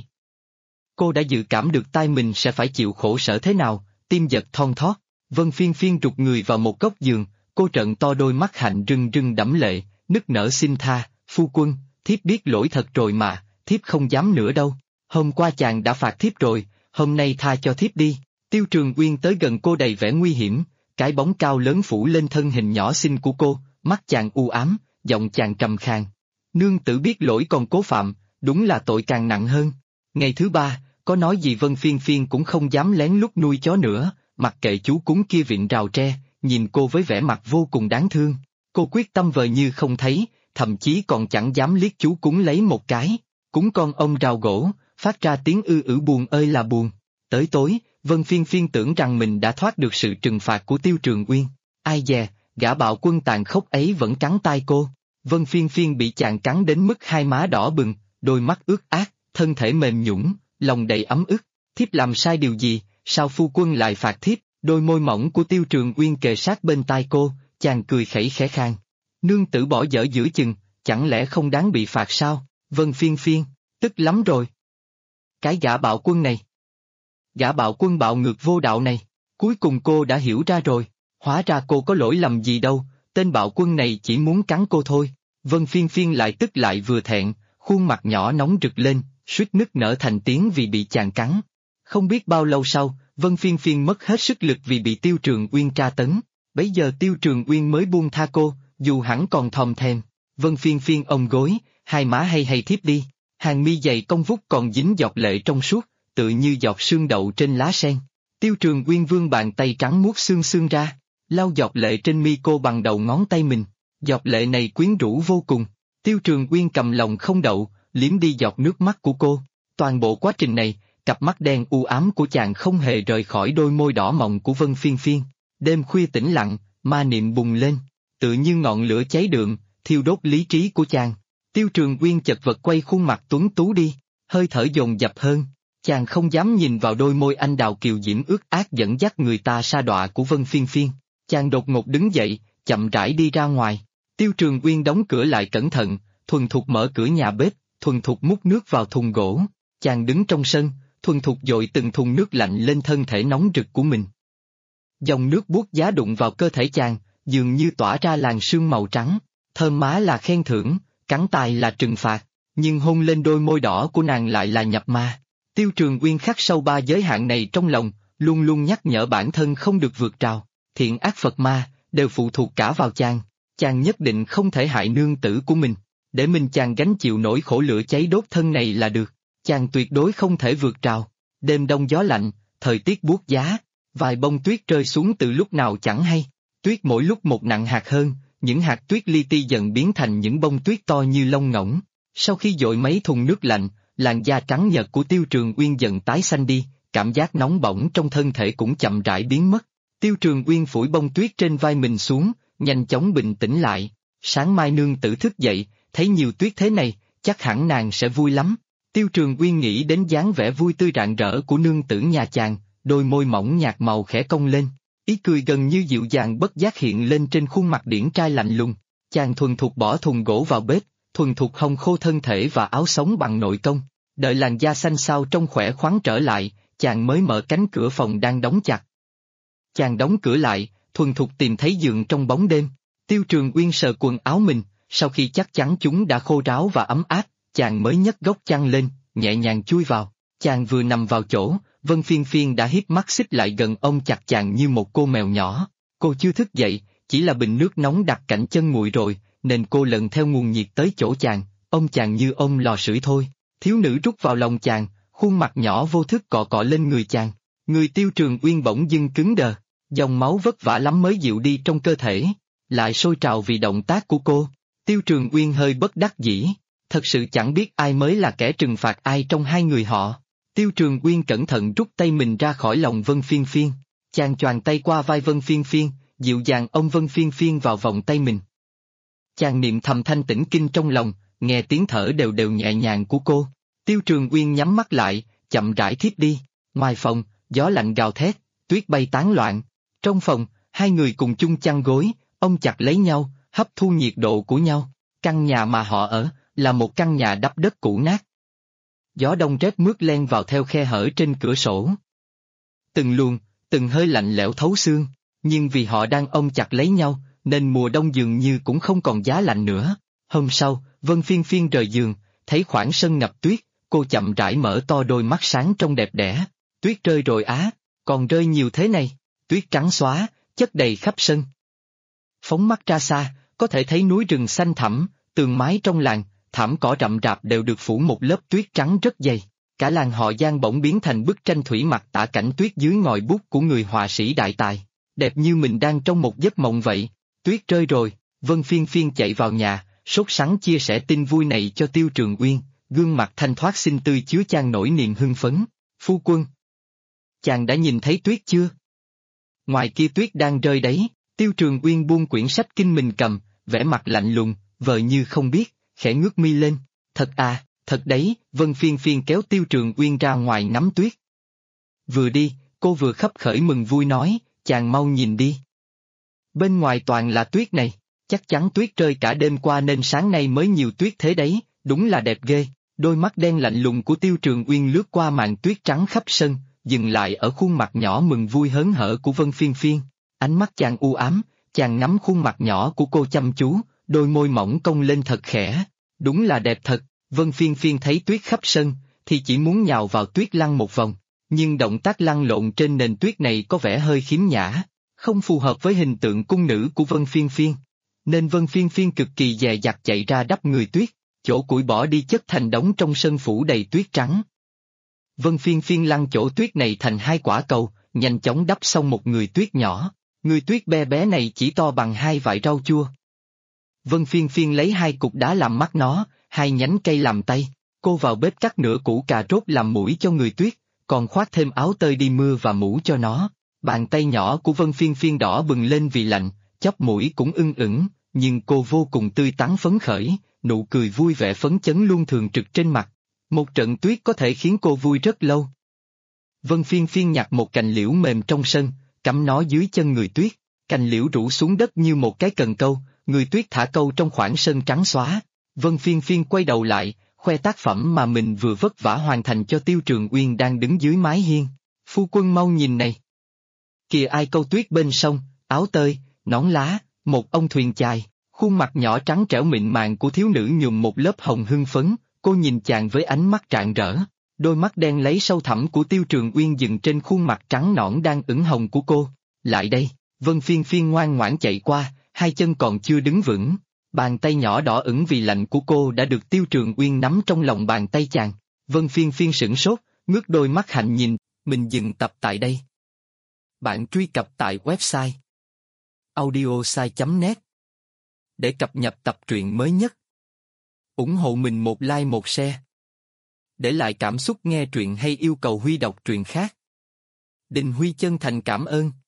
Cô đã dự cảm được tai mình sẽ phải chịu khổ sở thế nào, tim giật thon thót. Vân Phiên Phiên rụt người vào một góc giường, cô trợn to đôi mắt hạnh rưng rưng đẫm lệ, nức nở xin tha, phu quân, thiếp biết lỗi thật rồi mà, thiếp không dám nữa đâu. Hôm qua chàng đã phạt thiếp rồi, hôm nay tha cho thiếp đi. Tiêu Trường Uyên tới gần cô đầy vẻ nguy hiểm, cái bóng cao lớn phủ lên thân hình nhỏ xinh của cô, mắt chàng u ám, giọng chàng trầm khàn. Nương tử biết lỗi còn cố phạm, đúng là tội càng nặng hơn. Ngày thứ ba, có nói gì Vân Phiên Phiên cũng không dám lén lút nuôi chó nữa, mặc kệ chú cún kia vịn rào tre, nhìn cô với vẻ mặt vô cùng đáng thương. Cô quyết tâm vờ như không thấy, thậm chí còn chẳng dám liếc chú cún lấy một cái. Cún con ông rào gỗ, phát ra tiếng ư ử buồn ơi là buồn. Tới tối, Vân Phiên Phiên tưởng rằng mình đã thoát được sự trừng phạt của Tiêu Trường Uyên. Ai dè, gã bạo quân tàn khốc ấy vẫn cắn tai cô. Vân Phiên Phiên bị chàng cắn đến mức hai má đỏ bừng, đôi mắt ướt át, thân thể mềm nhũn, lòng đầy ấm ức. Thiếp làm sai điều gì, sao phu quân lại phạt thiếp? Đôi môi mỏng của Tiêu Trường Uyên kề sát bên tai cô, chàng cười khẩy khẽ khàng. Nương tử bỏ dở giữa chừng, chẳng lẽ không đáng bị phạt sao? Vân Phiên Phiên, tức lắm rồi. Cái gã bạo quân này. Gã bạo quân bạo ngược vô đạo này, cuối cùng cô đã hiểu ra rồi, hóa ra cô có lỗi lầm gì đâu, tên bạo quân này chỉ muốn cắn cô thôi. Vân Phiên Phiên lại tức lại vừa thẹn, khuôn mặt nhỏ nóng rực lên, suýt nức nở thành tiếng vì bị chàng cắn. Không biết bao lâu sau, Vân Phiên Phiên mất hết sức lực vì bị Tiêu Trường Uyên tra tấn, bấy giờ Tiêu Trường Uyên mới buông tha cô, dù hẳn còn thòm thèm. Vân Phiên Phiên ôm gối, hai má hay thiếp đi, hàng mi dày cong vút còn dính giọt lệ trong suốt, tự như giọt sương đậu trên lá sen. Tiêu Trường Uyên vươn bàn tay trắng muốt xương xương ra, lau giọt lệ trên mi cô bằng đầu ngón tay mình, giọt lệ này quyến rũ vô cùng. Tiêu Trường Uyên cầm lòng không đậu, liếm đi giọt nước mắt của cô. Toàn bộ quá trình này, cặp mắt đen u ám của chàng không hề rời khỏi đôi môi đỏ mọng của Vân Phiên Phiên. Đêm khuya tĩnh lặng, ma niệm bùng lên, tự như ngọn lửa cháy đượm, thiêu đốt lý trí của chàng. Tiêu Trường Uyên chật vật quay khuôn mặt tuấn tú đi, hơi thở dồn dập hơn. Chàng không dám nhìn vào đôi môi anh đào kiều diễm ướt át dẫn dắt người ta sa đọa của Vân Phiên Phiên. Chàng đột ngột đứng dậy, chậm rãi đi ra ngoài. Tiêu Trường Uyên đóng cửa lại cẩn thận, thuần thục mở cửa nhà bếp, thuần thục múc nước vào thùng gỗ. Chàng đứng trong sân, thuần thục dội từng thùng nước lạnh lên thân thể nóng rực của mình. Dòng nước buốt giá đụng vào cơ thể chàng, dường như tỏa ra làn sương màu trắng. Thơm má là khen thưởng, cắn tai là trừng phạt, nhưng hôn lên đôi môi đỏ của nàng lại là nhập ma. Tiêu Trường Uyên khắc sâu ba giới hạn này trong lòng, luôn luôn nhắc nhở bản thân không được vượt trào. Thiện ác Phật ma, đều phụ thuộc cả vào chàng. Chàng nhất định không thể hại nương tử của mình, để mình chàng gánh chịu nỗi khổ lửa cháy đốt thân này là được. Chàng tuyệt đối không thể vượt trào. Đêm đông gió lạnh, thời tiết buốt giá, vài bông tuyết rơi xuống từ lúc nào chẳng hay. Tuyết mỗi lúc một nặng hạt hơn, những hạt tuyết li ti dần biến thành những bông tuyết to như lông ngỗng. Sau khi dội mấy thùng nước lạnh, làn da trắng nhợt của Tiêu Trường Uyên dần tái xanh đi, cảm giác nóng bỏng trong thân thể cũng chậm rãi biến mất. Tiêu Trường Uyên phủi bông tuyết trên vai mình xuống, nhanh chóng bình tĩnh lại. Sáng mai nương tử thức dậy, thấy nhiều tuyết thế này, chắc hẳn nàng sẽ vui lắm. Tiêu Trường Uyên nghĩ đến dáng vẻ vui tươi rạng rỡ của nương tử nhà chàng, đôi môi mỏng nhạt màu khẽ cong lên, ý cười gần như dịu dàng bất giác hiện lên trên khuôn mặt điển trai lạnh lùng. Chàng thuần thục bỏ thùng gỗ vào bếp, thuần thục hong khô thân thể và áo sống bằng nội công, đợi làn da xanh xao trông khỏe khoắn trở lại, chàng mới mở cánh cửa phòng đang đóng chặt. Chàng đóng cửa lại, thuần thục tìm thấy giường trong bóng đêm. Tiêu Trường Uyên sờ quần áo mình, sau khi chắc chắn chúng đã khô ráo và ấm áp, chàng mới nhấc góc chăn lên, nhẹ nhàng chui vào. Chàng vừa nằm vào chỗ, Vân Phiên Phiên đã híp mắt xích lại gần ôm chặt chàng như một cô mèo nhỏ. Cô chưa thức dậy, chỉ là bình nước nóng đặt cạnh chân nguội rồi, nên cô lần theo nguồn nhiệt tới chỗ chàng, ôm chàng như ôm lò sưởi thôi. Thiếu nữ rút vào lòng chàng, khuôn mặt nhỏ vô thức cọ cọ lên người chàng. Người Tiêu Trường Uyên bỗng dưng cứng đờ, dòng máu vất vả lắm mới dịu đi trong cơ thể, lại sôi trào vì động tác của cô. Tiêu Trường Uyên hơi bất đắc dĩ, thật sự chẳng biết ai mới là kẻ trừng phạt ai trong hai người họ. Tiêu Trường Uyên cẩn thận rút tay mình ra khỏi lòng Vân Phiên Phiên, chàng choàng tay qua vai Vân Phiên Phiên, dịu dàng ôm Vân Phiên Phiên vào vòng tay mình. Chàng niệm thầm thanh tĩnh kinh trong lòng, nghe tiếng thở đều đều nhẹ nhàng của cô. Tiêu Trường Uyên nhắm mắt lại, chậm rãi thiếp đi. Ngoài phòng, gió lạnh gào thét, tuyết bay tán loạn. Trong phòng, hai người cùng chung chăn gối, ôm chặt lấy nhau, hấp thu nhiệt độ của nhau. Căn nhà mà họ ở, là một căn nhà đắp đất cũ nát. Gió đông rét mướt len vào theo khe hở trên cửa sổ. Từng luồng, từng hơi lạnh lẽo thấu xương, nhưng vì họ đang ôm chặt lấy nhau, nên mùa đông dường như cũng không còn giá lạnh nữa. Hôm sau, Vân Phiên Phiên rời giường, thấy khoảng sân ngập tuyết, cô chậm rãi mở to đôi mắt sáng trông đẹp đẽ. Tuyết rơi rồi á, còn rơi nhiều thế này, tuyết trắng xóa, chất đầy khắp sân. Phóng mắt ra xa, có thể thấy núi rừng xanh thẳm, tường mái trong làng, thảm cỏ rậm rạp đều được phủ một lớp tuyết trắng rất dày. Cả làng họ Giang bỗng biến thành bức tranh thủy mặc tả cảnh tuyết dưới ngòi bút của người họa sĩ đại tài, đẹp như mình đang trong một giấc mộng vậy. Tuyết rơi rồi, Vân Phiên Phiên chạy vào nhà, sốt sắng chia sẻ tin vui này cho Tiêu Trường Uyên, gương mặt thanh thoát xinh tươi chứa chan nổi niềm hưng phấn. Phu quân, chàng đã nhìn thấy tuyết chưa? Ngoài kia tuyết đang rơi đấy. Tiêu Trường Uyên buông quyển sách kinh mình cầm, vẻ mặt lạnh lùng, vờ như không biết, khẽ ngước mi lên. Thật à, thật đấy. Vân Phiên Phiên kéo Tiêu Trường Uyên ra ngoài ngắm tuyết. Vừa đi, cô vừa khấp khởi mừng vui nói, chàng mau nhìn đi. Bên ngoài toàn là tuyết này, chắc chắn tuyết rơi cả đêm qua nên sáng nay mới nhiều tuyết thế đấy, đúng là đẹp ghê. Đôi mắt đen lạnh lùng của Tiêu Trường Uyên lướt qua màn tuyết trắng khắp sân, dừng lại ở khuôn mặt nhỏ mừng vui hớn hở của Vân Phiên Phiên. Ánh mắt chàng u ám, chàng ngắm khuôn mặt nhỏ của cô chăm chú, đôi môi mỏng cong lên thật khẽ. Đúng là đẹp thật. Vân Phiên Phiên thấy tuyết khắp sân, thì chỉ muốn nhào vào tuyết lăn một vòng, nhưng động tác lăn lộn trên nền tuyết này có vẻ hơi khiếm nhã, không phù hợp với hình tượng cung nữ của Vân Phiên Phiên. Nên Vân Phiên Phiên cực kỳ dè dặt chạy ra đắp người tuyết, chỗ củi bỏ đi chất thành đống trong sân phủ đầy tuyết trắng. Vân Phiên Phiên lăn chỗ tuyết này thành hai quả cầu, nhanh chóng đắp xong một người tuyết nhỏ. Người tuyết bé bé này chỉ to bằng hai vại rau chua. Vân Phiên Phiên lấy hai cục đá làm mắt nó, hai nhánh cây làm tay. Cô vào bếp cắt nửa củ cà rốt làm mũi cho người tuyết, còn khoác thêm áo tơi đi mưa và mũ cho nó. Bàn tay nhỏ của Vân Phiên Phiên đỏ bừng lên vì lạnh, chóp mũi cũng ưng ửng, nhưng cô vô cùng tươi tắn phấn khởi, nụ cười vui vẻ phấn chấn luôn thường trực trên mặt. Một trận tuyết có thể khiến cô vui rất lâu. Vân Phiên Phiên nhặt một cành liễu mềm trong sân, cắm nó dưới chân người tuyết. Cành liễu rủ xuống đất như một cái cần câu, người tuyết thả câu trong khoảng sân trắng xóa. Vân Phiên Phiên quay đầu lại, khoe tác phẩm mà mình vừa vất vả hoàn thành cho Tiêu Trường Uyên đang đứng dưới mái hiên. Phu quân mau nhìn này. Kìa ai câu tuyết bên sông, áo tơi, nón lá, một ông thuyền chài. Khuôn mặt nhỏ trắng trẻo mịn màng của thiếu nữ nhuộm một lớp hồng hưng phấn, cô nhìn chàng với ánh mắt rạng rỡ. Đôi mắt đen lấy sâu thẳm của Tiêu Trường Uyên dừng trên khuôn mặt trắng nõn đang ửng hồng của cô. Lại đây. Vân Phiên Phiên ngoan ngoãn chạy qua, hai chân còn chưa đứng vững. Bàn tay nhỏ đỏ ửng vì lạnh của cô đã được Tiêu Trường Uyên nắm trong lòng bàn tay chàng. Vân Phiên Phiên sửng sốt, ngước đôi mắt hạnh nhìn. Mình dừng tập tại đây. Bạn truy cập tại website audiosai.net để cập nhật tập truyện mới nhất. Ủng hộ mình một like một share. Để lại cảm xúc nghe truyện hay yêu cầu Huy đọc truyện khác. Đình Huy chân thành cảm ơn.